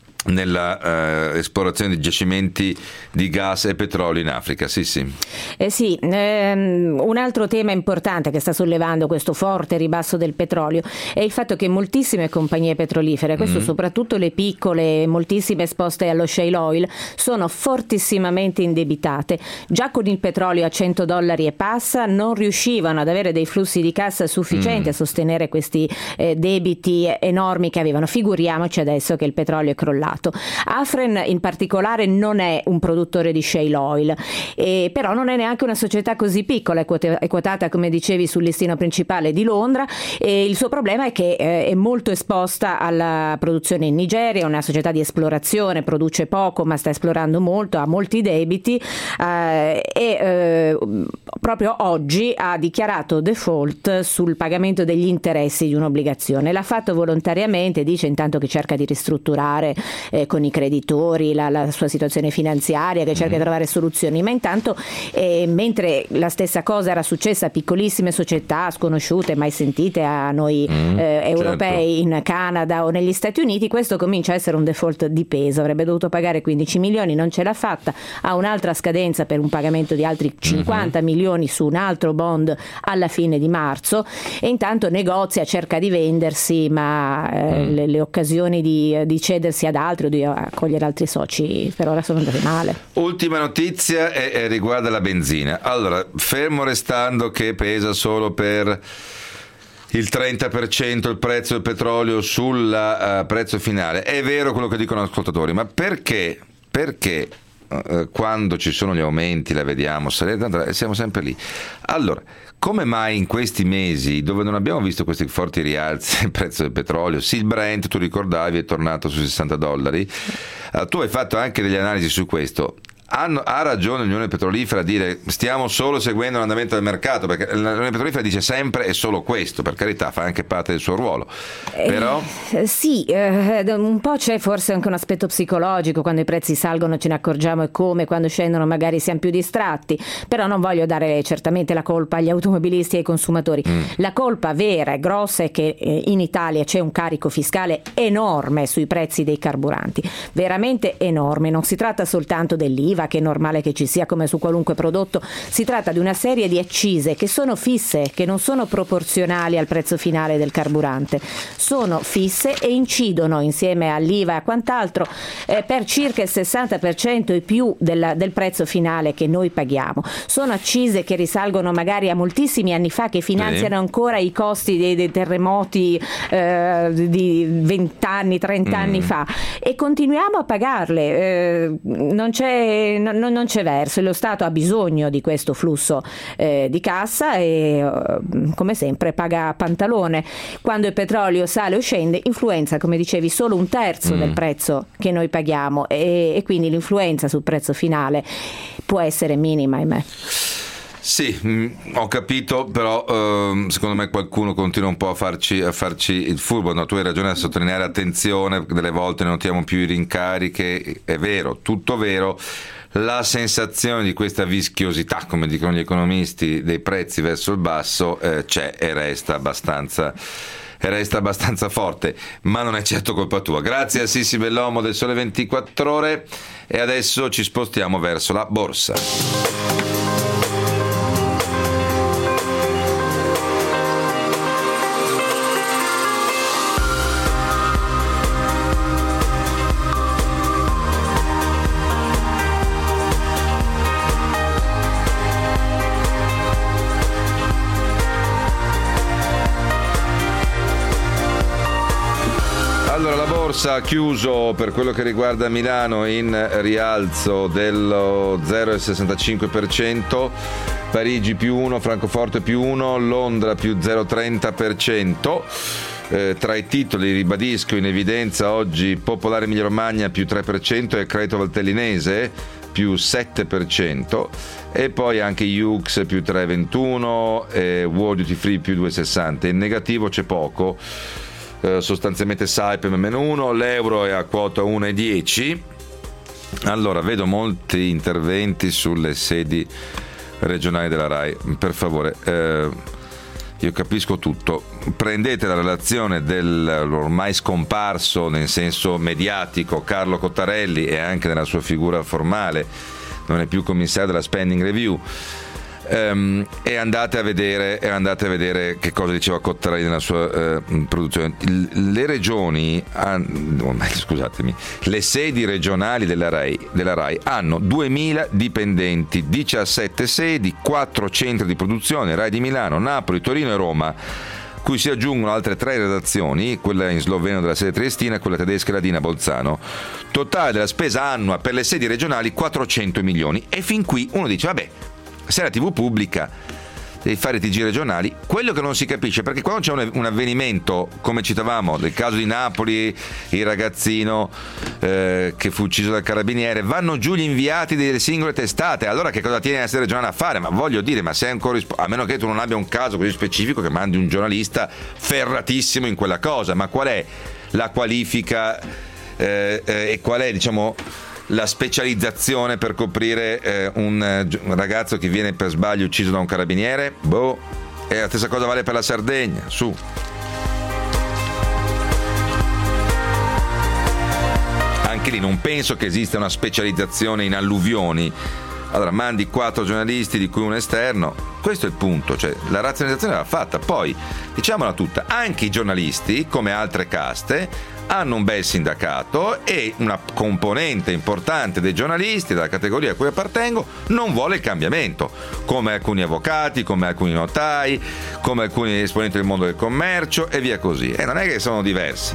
nella eh, esplorazione di giacimenti di gas e petrolio in Africa. Sì, sì. Eh sì, ehm, un altro tema importante che sta sollevando questo forte ribasso del petrolio è il fatto che moltissime compagnie petrolifere, questo mm. soprattutto le piccole, moltissime esposte allo shale oil, sono fortissimamente indebitate. Già con il petrolio a cento dollari e passa non riuscivano ad avere dei flussi di cassa sufficienti mm. a sostenere questi eh, debiti enormi che avevano. Figuriamoci adesso che il petrolio è crollato. Afren in particolare non è un produttore di shale oil, eh, però non è neanche una società così piccola, è, quota, è quotata come dicevi sul listino principale di Londra, e il suo problema è che eh, è molto esposta alla produzione in Nigeria, è una società di esplorazione, produce poco ma sta esplorando molto, ha molti debiti eh, e eh, proprio oggi ha dichiarato default sul pagamento degli interessi di un'obbligazione. L'ha fatto volontariamente, dice intanto che cerca di ristrutturare Eh, con i creditori la, la sua situazione finanziaria, che cerca di trovare soluzioni, ma intanto eh, mentre la stessa cosa era successa a piccolissime società sconosciute, mai sentite a noi mm, eh, europei, certo, in Canada o negli Stati Uniti, questo comincia a essere un default di peso. Avrebbe dovuto pagare quindici milioni, non ce l'ha fatta, ha un'altra scadenza per un pagamento di altri cinquanta mm-hmm. milioni su un altro bond alla fine di marzo, e intanto negozia, cerca di vendersi, ma eh, mm. le, le occasioni di, di cedersi ad altri o di accogliere altri soci per ora sono andate male. Ultima notizia è, è riguarda la benzina. Allora, fermo restando che pesa solo per il trenta per cento il prezzo del petrolio sul uh, prezzo finale, è vero quello che dicono gli ascoltatori, ma perché perché uh, quando ci sono gli aumenti, la vediamo salire, siamo sempre lì. Allora, come mai in questi mesi, dove non abbiamo visto questi forti rialzi del prezzo del petrolio, sì, il Brent, tu ricordavi, è tornato su sessanta dollari, uh, tu hai fatto anche delle analisi su questo. Hanno, ha ragione l'Unione Petrolifera a dire stiamo solo seguendo l'andamento del mercato, perché l'Unione Petrolifera dice sempre è solo questo, per carità, fa anche parte del suo ruolo, però eh, sì, eh, un po' c'è forse anche un aspetto psicologico, quando i prezzi salgono ce ne accorgiamo e come, quando scendono magari siamo più distratti, però non voglio dare certamente la colpa agli automobilisti e ai consumatori. mm. La colpa vera e grossa è che eh, in Italia c'è un carico fiscale enorme sui prezzi dei carburanti, veramente enorme. Non si tratta soltanto dell'I V A, che è normale che ci sia come su qualunque prodotto, si tratta di una serie di accise che sono fisse, che non sono proporzionali al prezzo finale del carburante, sono fisse e incidono insieme all'I V A e a quant'altro eh, per circa il sessanta per cento e più del, del prezzo finale che noi paghiamo. Sono accise che risalgono magari a moltissimi anni fa, che finanziano sì. ancora i costi dei, dei terremoti eh, di vent'anni, trent'anni mm. fa, e continuiamo a pagarle. Eh, non c'è Non, non c'è verso, lo Stato ha bisogno di questo flusso eh, di cassa e eh, come sempre paga pantalone. Quando il petrolio sale o scende influenza, come dicevi, solo un terzo mm. del prezzo che noi paghiamo, e, e quindi l'influenza sul prezzo finale può essere minima, ahimè. Sì, mh, ho capito, però ehm, secondo me qualcuno continua un po' a farci, a farci il furbo. No, tu hai ragione a sottolineare, attenzione, delle volte notiamo più i rincari, che è vero, tutto vero. La sensazione di questa vischiosità, come dicono gli economisti, dei prezzi verso il basso eh, c'è e resta abbastanza e resta abbastanza forte, ma non è certo colpa tua. Grazie a Sissi Bellomo del Sole ventiquattro Ore, e adesso ci spostiamo verso la borsa. Ha chiuso, per quello che riguarda Milano, in rialzo dello zero virgola sessantacinque per cento, Parigi più uno, Francoforte più uno, Londra più zero virgola trenta per cento. Eh, tra i titoli ribadisco in evidenza oggi Popolare Emilia Romagna più tre per cento e Credito Valtellinese più sette per cento, e poi anche U X più tre virgola ventuno e World Duty Free più due virgola sessanta. In negativo c'è poco, eh, sostanzialmente Saipem meno uno, l'euro è a quota uno virgola dieci. Allora, vedo molti interventi sulle sedi regionali della RAI. Per favore, eh, io capisco tutto, prendete la relazione dell'ormai scomparso nel senso mediatico Carlo Cottarelli, e anche nella sua figura formale non è più commissario della Spending Review, um, e andate a vedere e andate a vedere che cosa diceva Cottarelli nella sua uh, produzione. Le regioni hanno, scusatemi, le sedi regionali della RAI, della RAI hanno duemila dipendenti, diciassette sedi, quattro centri di produzione, RAI di Milano, Napoli, Torino e Roma, cui si aggiungono altre tre redazioni, quella in sloveno della sede triestina, quella tedesca e ladina a Bolzano. Totale della spesa annua per le sedi regionali quattrocento milioni. E fin qui uno dice, vabbè, se è la tivù pubblica devi fare i T G regionali. Quello che non si capisce, perché quando c'è un, un avvenimento, come citavamo del caso di Napoli, il ragazzino eh, che fu ucciso dal carabiniere, vanno giù gli inviati delle singole testate. Allora che cosa tiene la sede regionale a fare? Ma voglio dire, ma se è un corrisp- a meno che tu non abbia un caso così specifico che mandi un giornalista ferratissimo in quella cosa, ma qual è la qualifica eh, eh, e qual è, diciamo, la specializzazione per coprire eh, un, un ragazzo che viene per sbaglio ucciso da un carabiniere? Boh, e la stessa cosa vale per la Sardegna, su. Anche lì non penso che esista una specializzazione in alluvioni. Allora mandi quattro giornalisti di cui un esterno, questo è il punto, cioè la razionalizzazione va fatta. Poi, diciamola tutta, anche i giornalisti, come altre caste, hanno un bel sindacato, e una componente importante dei giornalisti della categoria a cui appartengo non vuole il cambiamento, come alcuni avvocati, come alcuni notai, come alcuni esponenti del mondo del commercio e via così. E non è che sono diversi.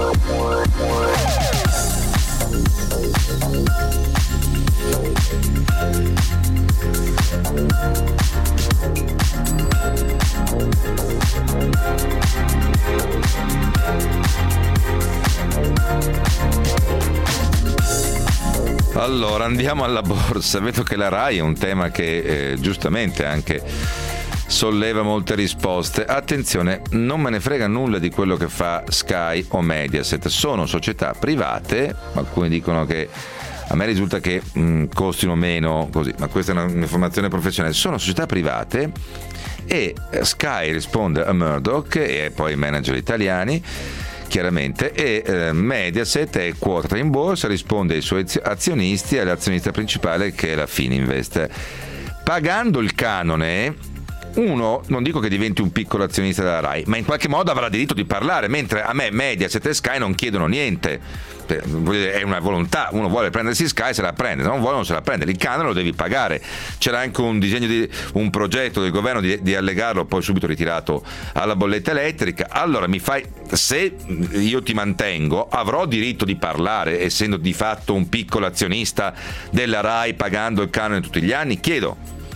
Allora andiamo alla borsa. Vedo che la RAI è un tema che eh, giustamente anche solleva molte risposte. Attenzione, non me ne frega nulla di quello che fa Sky o Mediaset, sono società private. Alcuni dicono che a me risulta che mh, costino meno così, ma questa è un'informazione professionale. Sono società private e Sky risponde a Murdoch e poi ai manager italiani, chiaramente, e eh, Mediaset è quotata in borsa, risponde ai suoi azionisti e all'azionista principale che è la Fininvest. Pagando il canone, uno, non dico che diventi un piccolo azionista della RAI, ma in qualche modo avrà diritto di parlare, mentre a me Mediaset e Sky non chiedono niente. È una volontà, uno vuole prendersi Sky, se la prende, se non vuole non se la prende, il canone lo devi pagare. C'era anche un disegno di un progetto del governo di, di allegarlo, poi subito ritirato, alla bolletta elettrica. Allora mi fai, se io ti mantengo avrò diritto di parlare, essendo di fatto un piccolo azionista della RAI, pagando il canone tutti gli anni? Chiedo.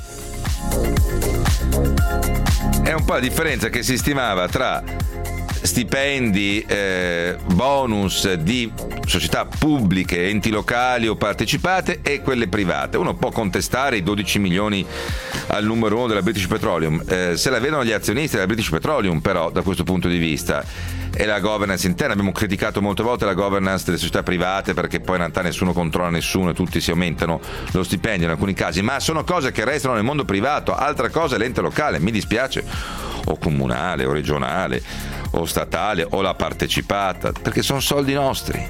È un po' la differenza che si stimava tra stipendi, eh, bonus di società pubbliche, enti locali o partecipate, e quelle private. Uno può contestare i dodici milioni al numero uno della British Petroleum, eh, se la vedono gli azionisti della British Petroleum, però da questo punto di vista, e la governance interna. Abbiamo criticato molte volte la governance delle società private, perché poi in realtà nessuno controlla nessuno e tutti si aumentano lo stipendio in alcuni casi, ma sono cose che restano nel mondo privato. Altra cosa è l'ente locale, mi dispiace, o comunale o regionale o statale o la partecipata, perché sono soldi nostri.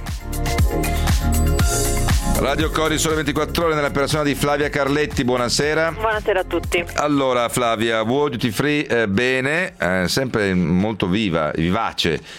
Radio Cori Sole ventiquattro Ore, nella persona di Flavia Carletti. Buonasera. Buonasera a tutti. Allora Flavia, World Duty Free, eh, bene, eh, sempre molto viva, vivace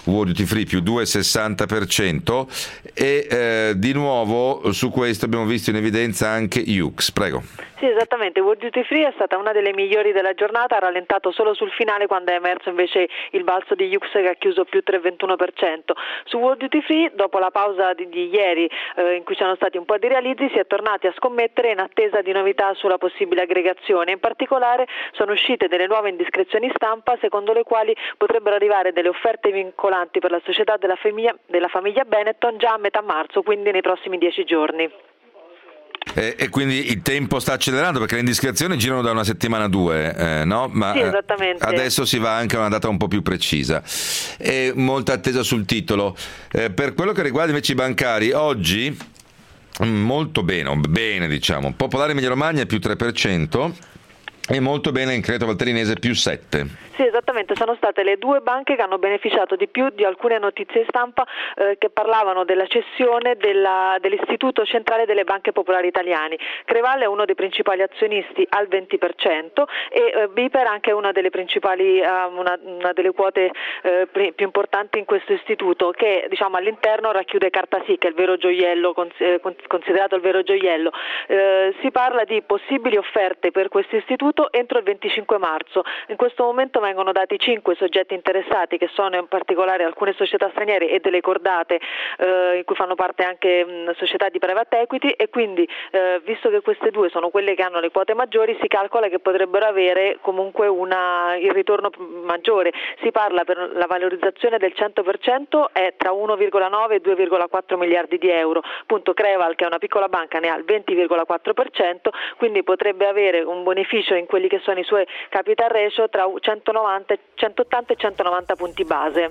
World Duty Free più due virgola sessanta per cento e eh, di nuovo su questo abbiamo visto in evidenza anche U X. Prego. Sì, esattamente, World Duty Free è stata una delle migliori della giornata, ha rallentato solo sul finale quando è emerso invece il balzo di U X che ha chiuso più tre virgola ventuno per cento. Su World Duty Free, dopo la pausa di, di ieri eh, in cui c'erano stati un po' di realizzi, si è tornati a scommettere in attesa di novità sulla possibile aggregazione. In particolare sono uscite delle nuove indiscrezioni stampa secondo le quali potrebbero arrivare delle offerte vincolanti per la società della famiglia, della famiglia Benetton già a metà marzo, quindi nei prossimi dieci giorni. E, e quindi il tempo sta accelerando perché le indiscrezioni girano da una settimana a due, eh, no? Ma sì, esattamente. Adesso si va anche a una data un po' più precisa e molta attesa sul titolo. Eh, per quello che riguarda invece i bancari, oggi molto bene, bene diciamo, Popolare Emilia Romagna più tre per cento e molto bene in Credito Valtellinese più sette. Sì, esattamente, sono state le due banche che hanno beneficiato di più di alcune notizie stampa eh, che parlavano della cessione della, dell'Istituto Centrale delle Banche Popolari Italiane. Creval è uno dei principali azionisti al venti per cento e eh, Biper anche una delle principali, eh, una, una delle quote eh, più importanti in questo istituto che diciamo all'interno racchiude Carta Sì, che è il vero gioiello, considerato il vero gioiello. Eh, si parla di possibili offerte per questo istituto entro il venticinque marzo. In questo momento vengono dati cinque soggetti interessati che sono in particolare alcune società straniere e delle cordate eh, in cui fanno parte anche mh, società di private equity e quindi eh, visto che queste due sono quelle che hanno le quote maggiori si calcola che potrebbero avere comunque una, il ritorno maggiore. Si parla per la valorizzazione del cento per cento è tra uno virgola nove e due virgola quattro miliardi di euro. Appunto Creval, che è una piccola banca, ne ha il venti virgola quattro per cento, quindi potrebbe avere un beneficio in quelli che sono i suoi capital ratio tra centonovanta, centottanta e centonovanta punti base.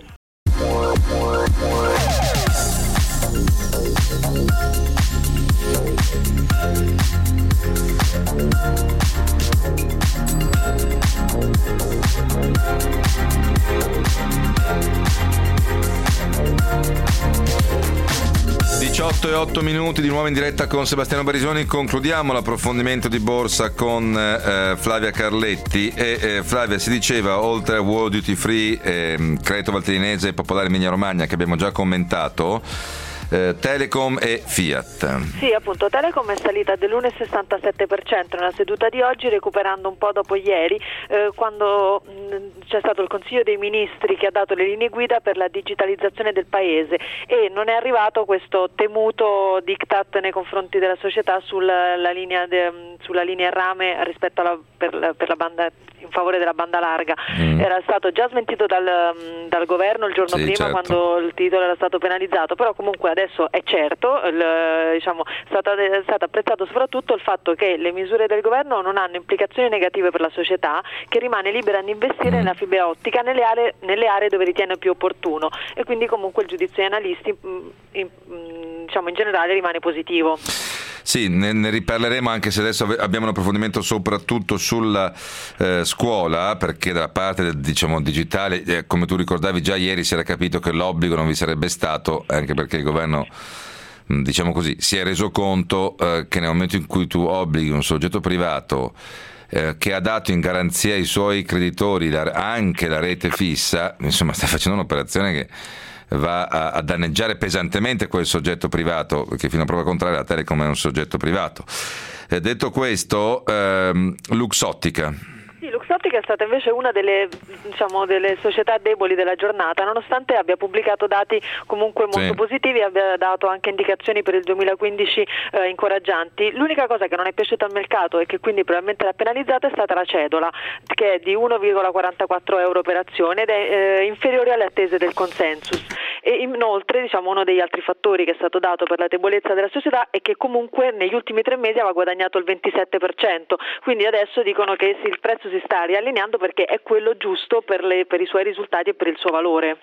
diciotto e otto minuti di nuovo in diretta con Sebastiano Barisoni. Concludiamo l'approfondimento di borsa con eh, Flavia Carletti e eh, Flavia, si diceva oltre a World Duty Free, eh, Credito Valtellinese e Popolare Emilia Romagna che abbiamo già commentato, Eh, Telecom e Fiat. Sì, appunto, Telecom è salita dell'uno virgola sessantasette per cento nella seduta di oggi, recuperando un po' dopo ieri, eh, quando mh, c'è stato il Consiglio dei Ministri che ha dato le linee guida per la digitalizzazione del paese e non è arrivato questo temuto diktat nei confronti della società sulla la linea, de, sulla linea rame rispetto alla per la, per la banda in favore della banda larga. Mm. Era stato già smentito dal, dal governo il giorno sì, prima, certo, quando il titolo era stato penalizzato, però comunque adesso è certo, il, diciamo, è stato, è stato apprezzato soprattutto il fatto che le misure del governo non hanno implicazioni negative per la società, che rimane libera di investire mm. nella fibra ottica nelle aree, nelle aree dove ritiene più opportuno e quindi comunque il giudizio degli analisti in, in, diciamo in generale rimane positivo. Sì, ne, ne riparleremo, anche se adesso abbiamo un approfondimento soprattutto sulla eh, scuola, perché dalla parte del, diciamo, digitale, eh, come tu ricordavi già ieri, si era capito che l'obbligo non vi sarebbe stato, anche perché il governo, diciamo così, si è reso conto eh, che nel momento in cui tu obblighi un soggetto privato eh, che ha dato in garanzia ai suoi creditori la, anche la rete fissa, insomma stai facendo un'operazione che va a, a danneggiare pesantemente quel soggetto privato, perché fino a prova contraria la Telecom è un soggetto privato. Eh, detto questo, ehm, Luxottica. Sì, Luxottica è stata invece una delle, diciamo, delle società deboli della giornata, nonostante abbia pubblicato dati comunque molto sì. positivi e abbia dato anche indicazioni per il duemilaquindici eh, incoraggianti. L'unica cosa che non è piaciuta al mercato e che quindi probabilmente l'ha penalizzata è stata la cedola, che è di uno virgola quarantaquattro euro per azione ed è eh, inferiore alle attese del consensus. E inoltre, diciamo, uno degli altri fattori che è stato dato per la debolezza della società è che comunque negli ultimi tre mesi aveva guadagnato il ventisette per cento, quindi adesso dicono che il prezzo si sta riallineando perché è quello giusto per, le, per i suoi risultati e per il suo valore.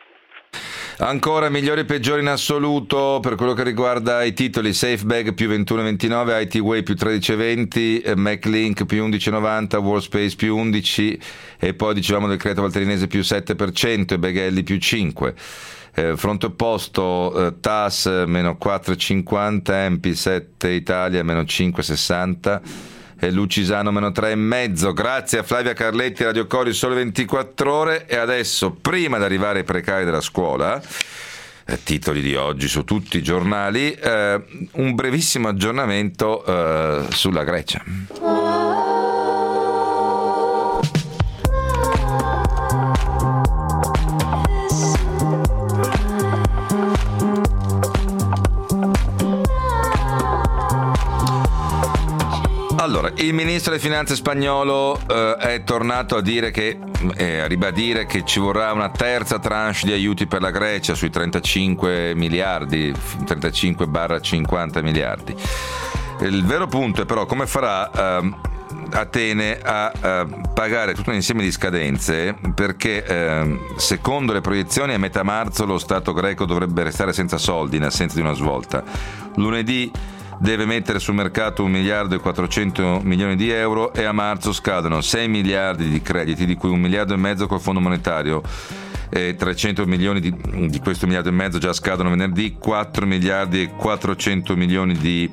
Ancora migliori e peggiori in assoluto per quello che riguarda i titoli: Safebag più ventuno virgola ventinove, I T Way più tredici virgola venti, MacLink più undici virgola novanta, Workspace più undici e poi dicevamo del Credito Valtellinese più sette per cento e Beghelli più cinque. Eh, fronte opposto, eh, T A S meno quattro virgola cinquanta, M P sette Italia meno cinque virgola sessanta, e Lucisano meno tre e mezzo. Grazie a Flavia Carletti, Radio Cori, Sole ventiquattro Ore. E adesso, prima di arrivare ai precari della scuola, eh, titoli di oggi su tutti i giornali, eh, un brevissimo aggiornamento eh, sulla Grecia. Allora, il ministro delle finanze spagnolo eh, è tornato a dire che, eh, a ribadire che ci vorrà una terza tranche di aiuti per la Grecia sui trentacinque miliardi, trentacinque cinquanta miliardi. Il vero punto è però come farà eh, Atene a eh, pagare tutto un insieme di scadenze, perché eh, secondo le proiezioni a metà marzo lo Stato greco dovrebbe restare senza soldi in assenza di una svolta. Lunedì deve mettere sul mercato un miliardo e quattrocento milioni di euro e a marzo scadono sei miliardi di crediti, di cui un miliardo e mezzo col Fondo Monetario e trecento milioni di, di questo miliardo e mezzo già scadono venerdì, quattro miliardi e quattrocento milioni di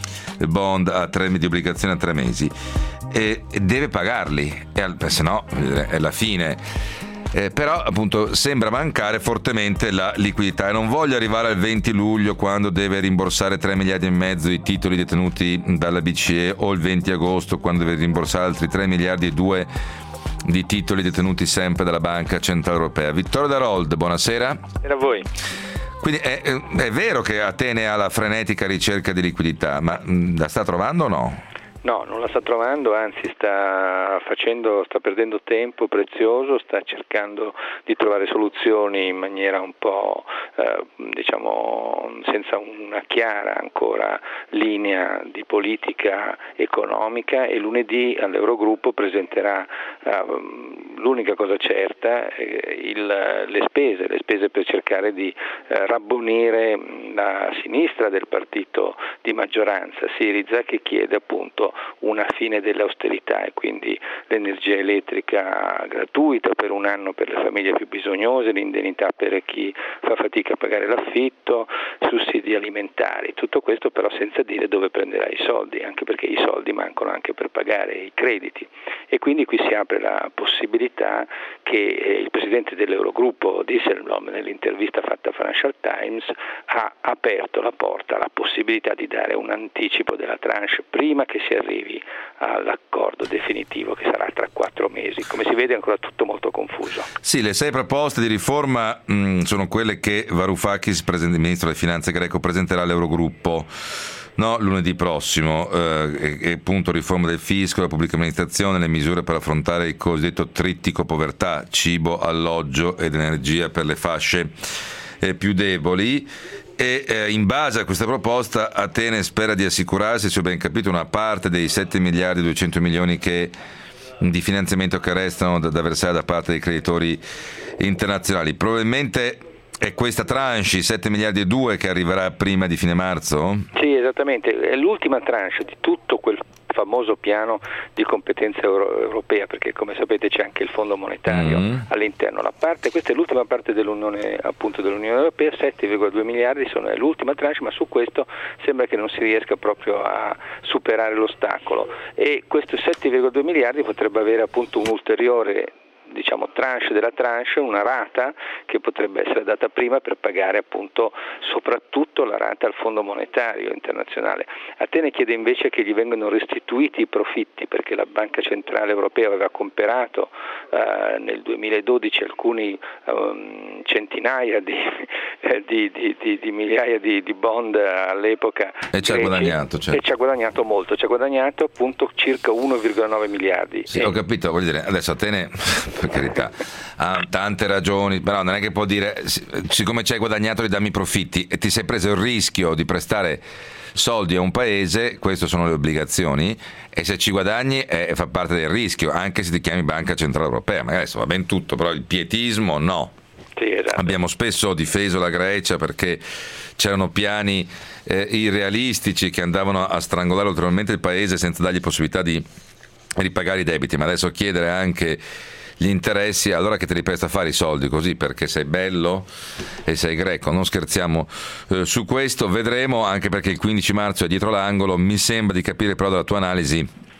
bond a tre, di obbligazioni a tre mesi e, e deve pagarli, e, se no è la fine. Eh, però appunto sembra mancare fortemente la liquidità e non voglio arrivare al venti luglio quando deve rimborsare tre miliardi e mezzo di titoli detenuti dalla B C E, o il venti agosto quando deve rimborsare altri tre miliardi e due di titoli detenuti sempre dalla Banca Centrale Europea. Vittorio Darold, buonasera. E a voi. Quindi è, è vero che Atene ha la frenetica ricerca di liquidità, ma mh, la sta trovando o no? No, non la sta trovando, anzi sta facendo, sta perdendo tempo prezioso, sta cercando di trovare soluzioni in maniera un po' eh, diciamo senza una chiara ancora linea di politica economica, e lunedì all'Eurogruppo presenterà eh, l'unica cosa certa, eh, il, le spese, le spese per cercare di eh, rabbonire la sinistra del partito di maggioranza, Syriza, che chiede appunto una fine dell'austerità e quindi l'energia elettrica gratuita per un anno per le famiglie più bisognose, l'indennità per chi fa fatica a pagare l'affitto, sussidi alimentari, tutto questo però senza dire dove prenderà i soldi, anche perché i soldi mancano anche per pagare i crediti, e quindi qui si apre la possibilità che il presidente dell'Eurogruppo Dijsselbloem, nell'intervista fatta a Financial Times, ha aperto la porta alla possibilità di dare un anticipo della tranche prima che si arrivi all'accordo definitivo che sarà tra quattro mesi. Come si vede è ancora tutto molto confuso. Sì, le sei proposte di riforma mh, sono quelle che Varoufakis, il ministro delle finanze greco, presenterà all'Eurogruppo no, lunedì prossimo, eh, e, e appunto riforma del fisco, la pubblica amministrazione, le misure per affrontare il cosiddetto trittico povertà, cibo, alloggio ed energia per le fasce eh, più deboli. E eh, in base a questa proposta Atene spera di assicurarsi, se ho ben capito, una parte dei sette miliardi e duecento milioni che, di finanziamento che restano da, da versare da parte dei creditori internazionali. Probabilmente è questa tranche, sette miliardi e due, che arriverà prima di fine marzo? Sì, esattamente, è l'ultima tranche di tutto quel famoso piano di competenza euro- europea, perché come sapete c'è anche il Fondo Monetario mm. all'interno. La parte, questa è l'ultima parte dell'Unione, appunto dell'Unione Europea, sette virgola due miliardi sono l'ultima tranche, ma su questo sembra che non si riesca proprio a superare l'ostacolo, e questo sette virgola due miliardi potrebbe avere appunto un ulteriore diciamo tranche della tranche, una rata che potrebbe essere data prima per pagare appunto soprattutto la rata al Fondo Monetario Internazionale. Atene chiede invece che gli vengano restituiti i profitti, perché la Banca Centrale Europea aveva comperato eh, nel duemiladodici alcuni um, centinaia di, eh, di, di, di, di migliaia di, di bond all'epoca e ci ha guadagnato, certo. e ci ha guadagnato molto, ci ha guadagnato appunto circa uno virgola nove miliardi. Sì, e... ho capito, voglio dire, adesso Atene per carità ha tante ragioni, però non è che può dire siccome ci hai guadagnato ridammi i profitti, e ti sei preso il rischio di prestare soldi a un paese, queste sono le obbligazioni, e se ci guadagni eh, fa parte del rischio, anche se ti chiami Banca Centrale Europea. Magari adesso va ben tutto, però il pietismo no. Sì, esatto. Abbiamo spesso difeso la Grecia perché c'erano piani eh, irrealistici che andavano a strangolare ulteriormente il paese senza dargli possibilità di ripagare i debiti, ma adesso chiedere anche gli interessi, allora che te li presta a fare i soldi così perché sei bello e sei greco, non scherziamo eh, su questo. Vedremo, anche perché il quindici marzo è dietro l'angolo. Mi sembra di capire però dalla tua analisi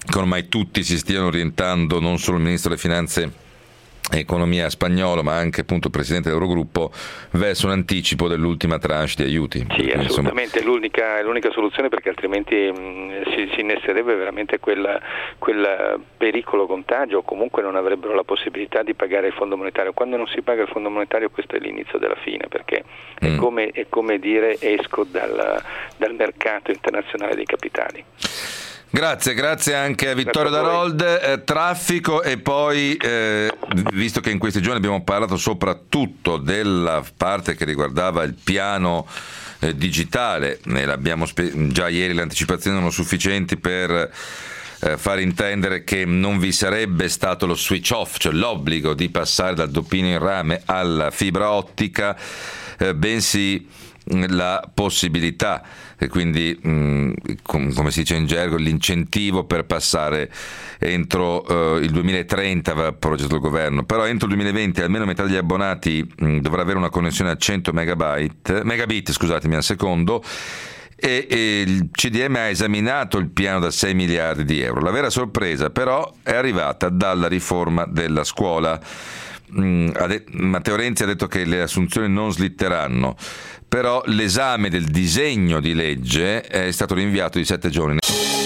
che ormai tutti si stiano orientando, non solo il Ministro delle Finanze e Economia spagnolo, ma anche appunto il Presidente dell'Eurogruppo, verso un anticipo dell'ultima tranche di aiuti. Sì, assolutamente, è l'unica, è l'unica soluzione, perché altrimenti mh, si, si innesserebbe veramente quel, quel pericolo contagio, o comunque non avrebbero la possibilità di pagare il Fondo Monetario. Quando non si paga il Fondo Monetario, questo è l'inizio della fine, perché mm. è, come, è come dire esco dal, dal mercato internazionale dei capitali. Grazie, grazie anche a Vittorio Darold. Eh, traffico e poi, eh, visto che in questi giorni abbiamo parlato soprattutto della parte che riguardava il piano eh, digitale, e l'abbiamo spe- già ieri le anticipazioni erano sufficienti per eh, far intendere che non vi sarebbe stato lo switch off, cioè l'obbligo di passare dal doppino in rame alla fibra ottica, eh, bensì la possibilità, e quindi mh, com- come si dice in gergo, l'incentivo per passare entro uh, il duemilatrenta, aveva progettato il governo, però entro il duemilaventi almeno metà degli abbonati mh, dovrà avere una connessione a cento megabyte, megabit scusatemi al secondo, e, e il C D M ha esaminato il piano da sei miliardi di euro. La vera sorpresa però è arrivata dalla riforma della scuola. Mm, Matteo Renzi ha detto che le assunzioni non slitteranno, però l'esame del disegno di legge è stato rinviato di sette giorni.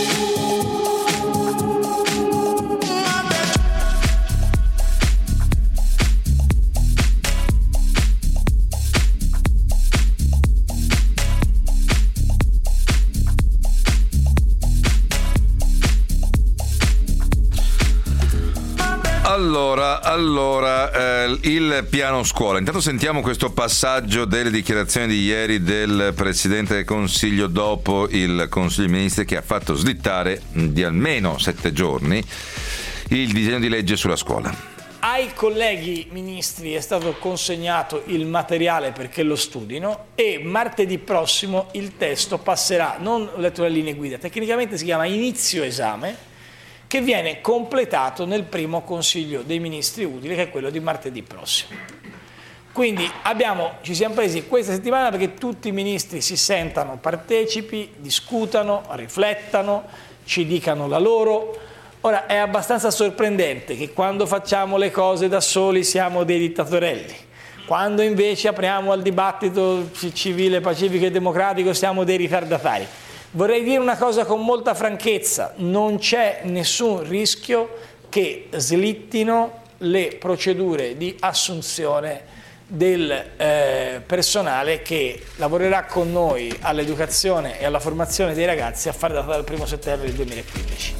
Allora, allora eh, il piano scuola. Intanto sentiamo questo passaggio delle dichiarazioni di ieri del Presidente del Consiglio dopo il Consiglio dei Ministri, che ha fatto slittare di almeno sette giorni il disegno di legge sulla scuola. Ai colleghi ministri è stato consegnato il materiale perché lo studino, e martedì prossimo il testo passerà, non ho letto le linee guida, tecnicamente si chiama inizio esame, che viene completato nel primo Consiglio dei Ministri utile, che è quello di martedì prossimo. Quindi abbiamo, ci siamo presi questa settimana perché tutti i ministri si sentano partecipi, discutano, riflettano, ci dicano la loro. Ora, è abbastanza sorprendente che quando facciamo le cose da soli siamo dei dittatorelli, quando invece apriamo al dibattito civile, pacifico e democratico siamo dei ritardatari. Vorrei dire una cosa con molta franchezza: non c'è nessun rischio che slittino le procedure di assunzione del eh, personale che lavorerà con noi all'educazione e alla formazione dei ragazzi a fare data dal primo settembre del duemilaquindici.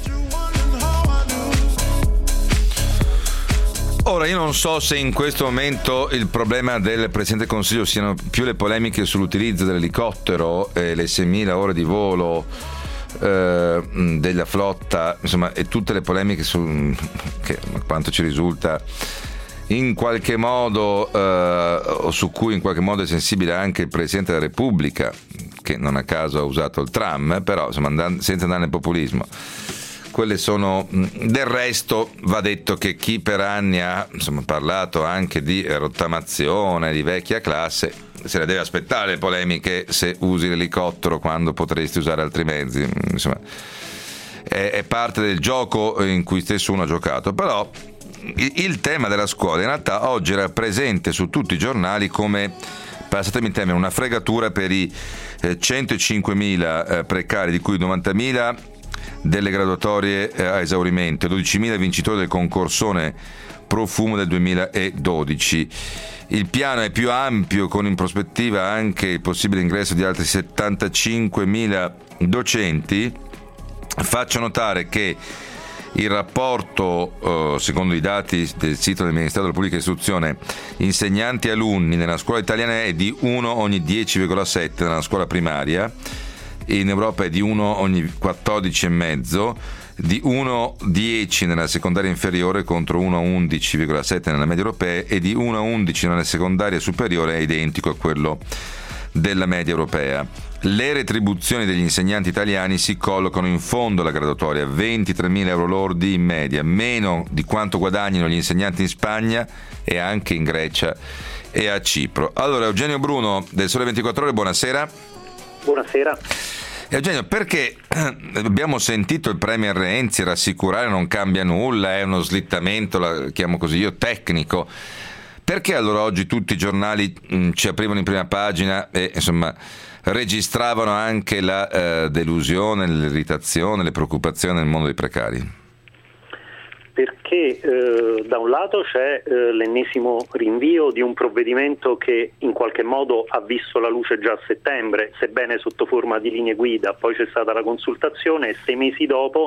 Ora, io non so se in questo momento il problema del Presidente del Consiglio siano più le polemiche sull'utilizzo dell'elicottero e le seimila ore di volo eh, della flotta, insomma, e tutte le polemiche su, che a quanto ci risulta in qualche modo eh, o su cui in qualche modo è sensibile anche il Presidente della Repubblica, che non a caso ha usato il tram, però insomma andando, senza andare nel populismo. Quelle sono, del resto va detto che chi per anni ha insomma parlato anche di rottamazione, di vecchia classe, se le deve aspettare le polemiche se usi l'elicottero quando potresti usare altri mezzi. Insomma, è, è parte del gioco in cui stesso uno ha giocato. Però il, il tema della scuola in realtà oggi era presente su tutti i giornali come, passatemi il termine, una fregatura per i eh, centocinquemila eh, precari, di cui novantamila delle graduatorie a esaurimento, dodicimila vincitori del concorsone Profumo del duemiladodici. Il piano è più ampio, con in prospettiva anche il possibile ingresso di altri settantacinquemila docenti. Faccio notare che il rapporto, secondo i dati del sito del Ministero della Pubblica Istruzione, insegnanti e alunni nella scuola italiana è di uno ogni dieci virgola sette nella scuola primaria, in Europa è di uno ogni quattordici e mezzo, di uno dieci nella secondaria inferiore contro uno undici virgola sette nella media europea, e di uno undici nella secondaria superiore, è identico a quello della media europea. Le retribuzioni degli insegnanti italiani si collocano in fondo alla graduatoria, ventitremila euro lordi in media, meno di quanto guadagnino gli insegnanti in Spagna e anche in Grecia e a Cipro. Allora, Eugenio Bruno del Sole ventiquattro Ore, buonasera. Buonasera. Eugenio, perché abbiamo sentito il Premier Renzi rassicurare non cambia nulla, è uno slittamento, la chiamo così io, tecnico. Perché allora oggi tutti i giornali mh, ci aprivano in prima pagina e insomma registravano anche la eh, delusione, l'irritazione, le preoccupazioni nel mondo dei precari? Perché eh, da un lato c'è eh, l'ennesimo rinvio di un provvedimento che in qualche modo ha visto la luce già a settembre, sebbene sotto forma di linee guida, poi c'è stata la consultazione e sei mesi dopo,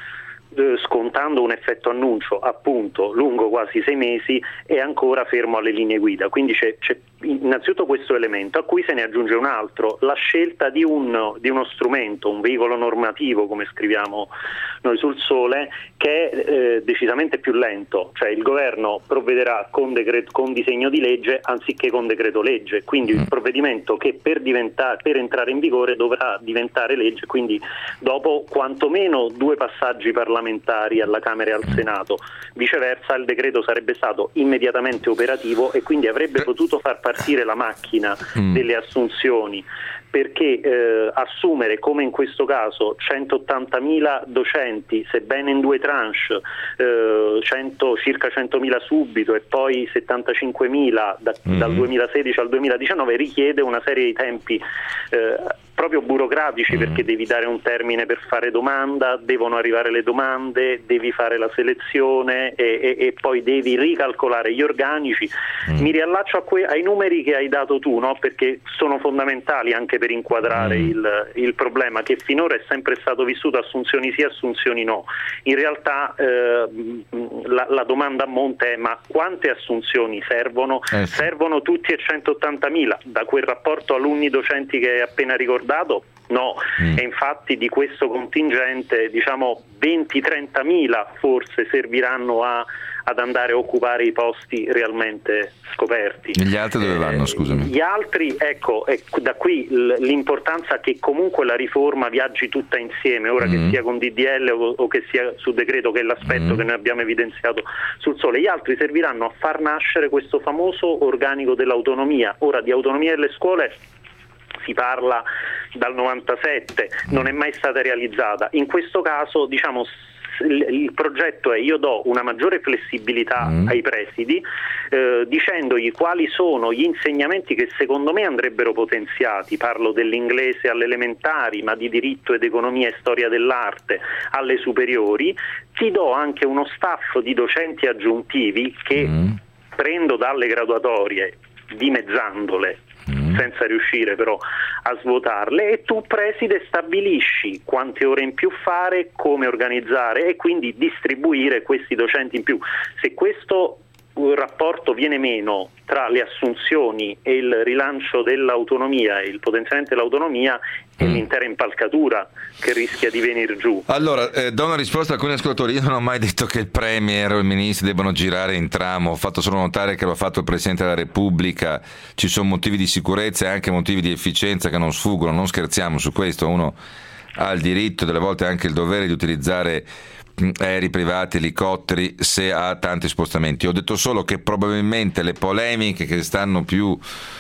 eh, scontando un effetto annuncio appunto lungo quasi sei mesi, è ancora fermo alle linee guida. Quindi c'è, c'è innanzitutto questo elemento, a cui se ne aggiunge un altro, la scelta di, un, di uno strumento, un veicolo normativo, come scriviamo noi sul Sole, che è eh, decisamente più lento, cioè il governo provvederà con, decreto, con disegno di legge anziché con decreto legge, quindi un provvedimento che per, diventare, per entrare in vigore dovrà diventare legge, quindi dopo quantomeno due passaggi parlamentari alla Camera e al Senato. Viceversa il decreto sarebbe stato immediatamente operativo e quindi avrebbe potuto far partire la macchina mm. delle assunzioni, perché eh, assumere come in questo caso centottantamila docenti, sebbene in due tranche, eh, cento, circa centomila subito e poi settantacinquemila da, mm-hmm. dal duemilasedici al duemiladiciannove, richiede una serie di tempi eh, proprio burocratici, mm-hmm. perché devi dare un termine per fare domanda, devono arrivare le domande, devi fare la selezione e, e, e poi devi ricalcolare gli organici. Mm-hmm. Mi riallaccio a que- ai numeri che hai dato tu, no? Perché sono fondamentali anche per inquadrare mm. il, il problema, che finora è sempre stato vissuto assunzioni sì, assunzioni no. In realtà eh, la, la domanda a monte è: ma quante assunzioni servono? Eh sì. Servono tutti e centottantamila? Da quel rapporto alunni docenti che hai appena ricordato? No, mm. e infatti di questo contingente diciamo venti trentamila forse serviranno a ad andare a occupare i posti realmente scoperti. E gli altri dove vanno, scusami? Gli altri, ecco, ecco, da qui l'importanza che comunque la riforma viaggi tutta insieme, ora mm. che sia con D D L o, o che sia su decreto, che è l'aspetto mm. che noi abbiamo evidenziato sul Sole. Gli altri serviranno a far nascere questo famoso organico dell'autonomia. Ora, di autonomia delle scuole si parla dal novantasette, non è mai stata realizzata. In questo caso, diciamo, il progetto è: io do una maggiore flessibilità mm. ai presidi, eh, dicendogli quali sono gli insegnamenti che secondo me andrebbero potenziati. Parlo dell'inglese alle elementari, ma di diritto ed economia e storia dell'arte alle superiori. Ti do anche uno staff di docenti aggiuntivi che mm. prendo dalle graduatorie, dimezzandole, senza riuscire però a svuotarle, e tu preside stabilisci quante ore in più fare, come organizzare e quindi distribuire questi docenti in più. Se questo rapporto viene meno tra le assunzioni e il rilancio dell'autonomia e il potenziamento dell'autonomia, è mm. l'intera impalcatura che rischia di venire giù. Allora, eh, do una risposta a alcuni ascoltatori. Io non ho mai detto che il Premier o il Ministro debbano girare in tram, ho fatto solo notare che lo ha fatto il Presidente della Repubblica. Ci sono motivi di sicurezza e anche motivi di efficienza che non sfuggono, non scherziamo su questo. Uno ha il diritto, delle volte anche il dovere, di utilizzare aerei privati, elicotteri, se ha tanti spostamenti. Ho detto solo che probabilmente le polemiche che stanno più,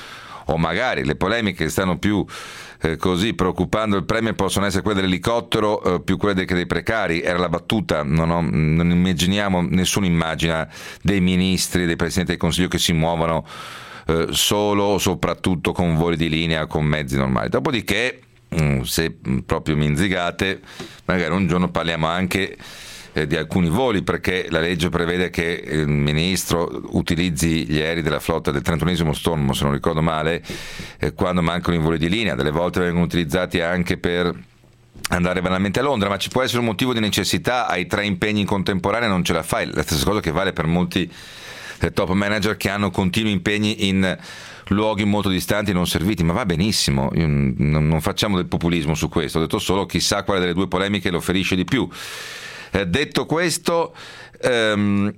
o magari le polemiche che stanno più eh, così preoccupando il Premier, possono essere quelle dell'elicottero eh, più quelle dei, dei precari. Era la battuta, non, ho, non immaginiamo, nessuno immagina dei ministri, dei presidenti del Consiglio che si muovono eh, solo o soprattutto con voli di linea, con mezzi normali. Dopodiché, mh, se proprio mi inzigate, magari un giorno parliamo anche di alcuni voli, perché la legge prevede che il ministro utilizzi gli aerei della flotta del trentunesimo stormo, se non ricordo male, eh, quando mancano i voli di linea. Delle volte vengono utilizzati anche per andare banalmente a Londra, ma ci può essere un motivo di necessità, hai tre impegni in contemporanea, non ce la fai. La stessa cosa che vale per molti eh, top manager che hanno continui impegni in luoghi molto distanti, non serviti, ma va benissimo. Io non, non facciamo del populismo su questo, ho detto solo chissà quale delle due polemiche lo ferisce di più. Eh, detto questo, ehm,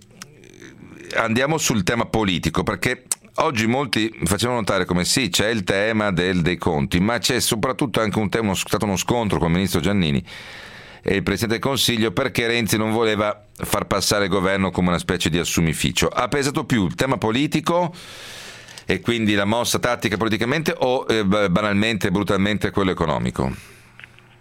andiamo sul tema politico, perché oggi molti facevano notare come sì, c'è il tema del, dei conti, ma c'è soprattutto anche un tema, uno, stato uno scontro con il ministro Giannini e il Presidente del Consiglio, perché Renzi non voleva far passare il governo come una specie di assumificio. Ha pesato più il tema politico e quindi la mossa tattica politicamente, o eh, banalmente, brutalmente quello economico?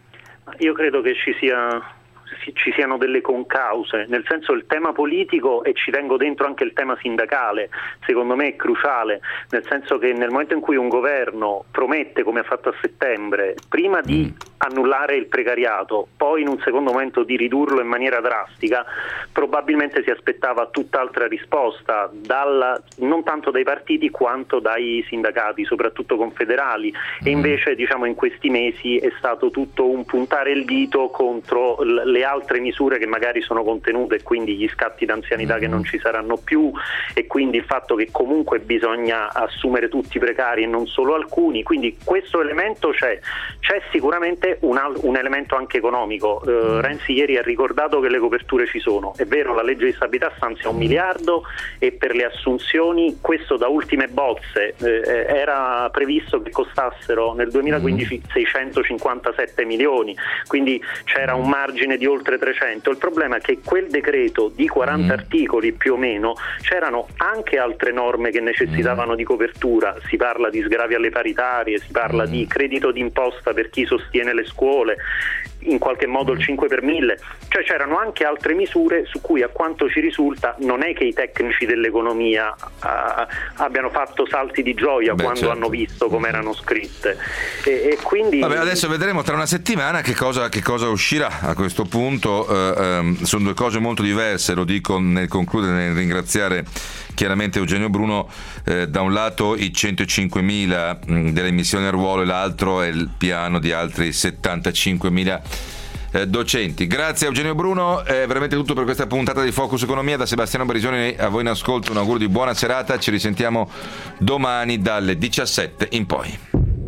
io credo che ci sia ci siano delle concause, nel senso il tema politico, e ci tengo dentro anche il tema sindacale, secondo me è cruciale, nel senso che nel momento in cui un governo promette, come ha fatto a settembre, prima di annullare il precariato, poi in un secondo momento di ridurlo in maniera drastica, probabilmente si aspettava tutt'altra risposta, dalla, non tanto dai partiti quanto dai sindacati, soprattutto confederali, e invece diciamo in questi mesi è stato tutto un puntare il dito contro le altre misure che magari sono contenute, e quindi gli scatti d'anzianità che non ci saranno più, e quindi il fatto che comunque bisogna assumere tutti i precari e non solo alcuni, quindi questo elemento c'è. C'è sicuramente un, un elemento anche economico. eh, Renzi ieri ha ricordato che le coperture ci sono, è vero, la legge di stabilità stanzia un miliardo, e per le assunzioni, questo da ultime bozze, eh, era previsto che costassero nel duemilaquindici seicentocinquantasette milioni, quindi c'era un margine di oltre trecento. Il problema è che quel decreto di quaranta mm. articoli più o meno, c'erano anche altre norme che necessitavano mm. di copertura, si parla di sgravi alle paritarie, si parla mm. di credito d'imposta per chi sostiene le scuole, in qualche modo il cinque per mille, cioè c'erano anche altre misure su cui, a quanto ci risulta, non è che i tecnici dell'economia uh, abbiano fatto salti di gioia Beh, quando certo. hanno visto come erano scritte, e, e quindi Vabbè, adesso vedremo tra una settimana che cosa, che cosa uscirà. A questo punto uh, um, sono due cose molto diverse, lo dico nel concludere, nel ringraziare chiaramente Eugenio Bruno. Eh, da un lato i centocinquemila mh, delle emissioni a ruolo, e l'altro è il piano di altri settantacinquemila eh, docenti. Grazie Eugenio Bruno, è veramente tutto per questa puntata di Focus Economia. Da Sebastiano Barisoni a voi in ascolto un augurio di buona serata, ci risentiamo domani dalle diciassette in poi.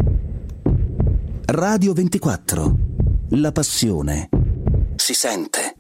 Radio ventiquattro, la passione si sente.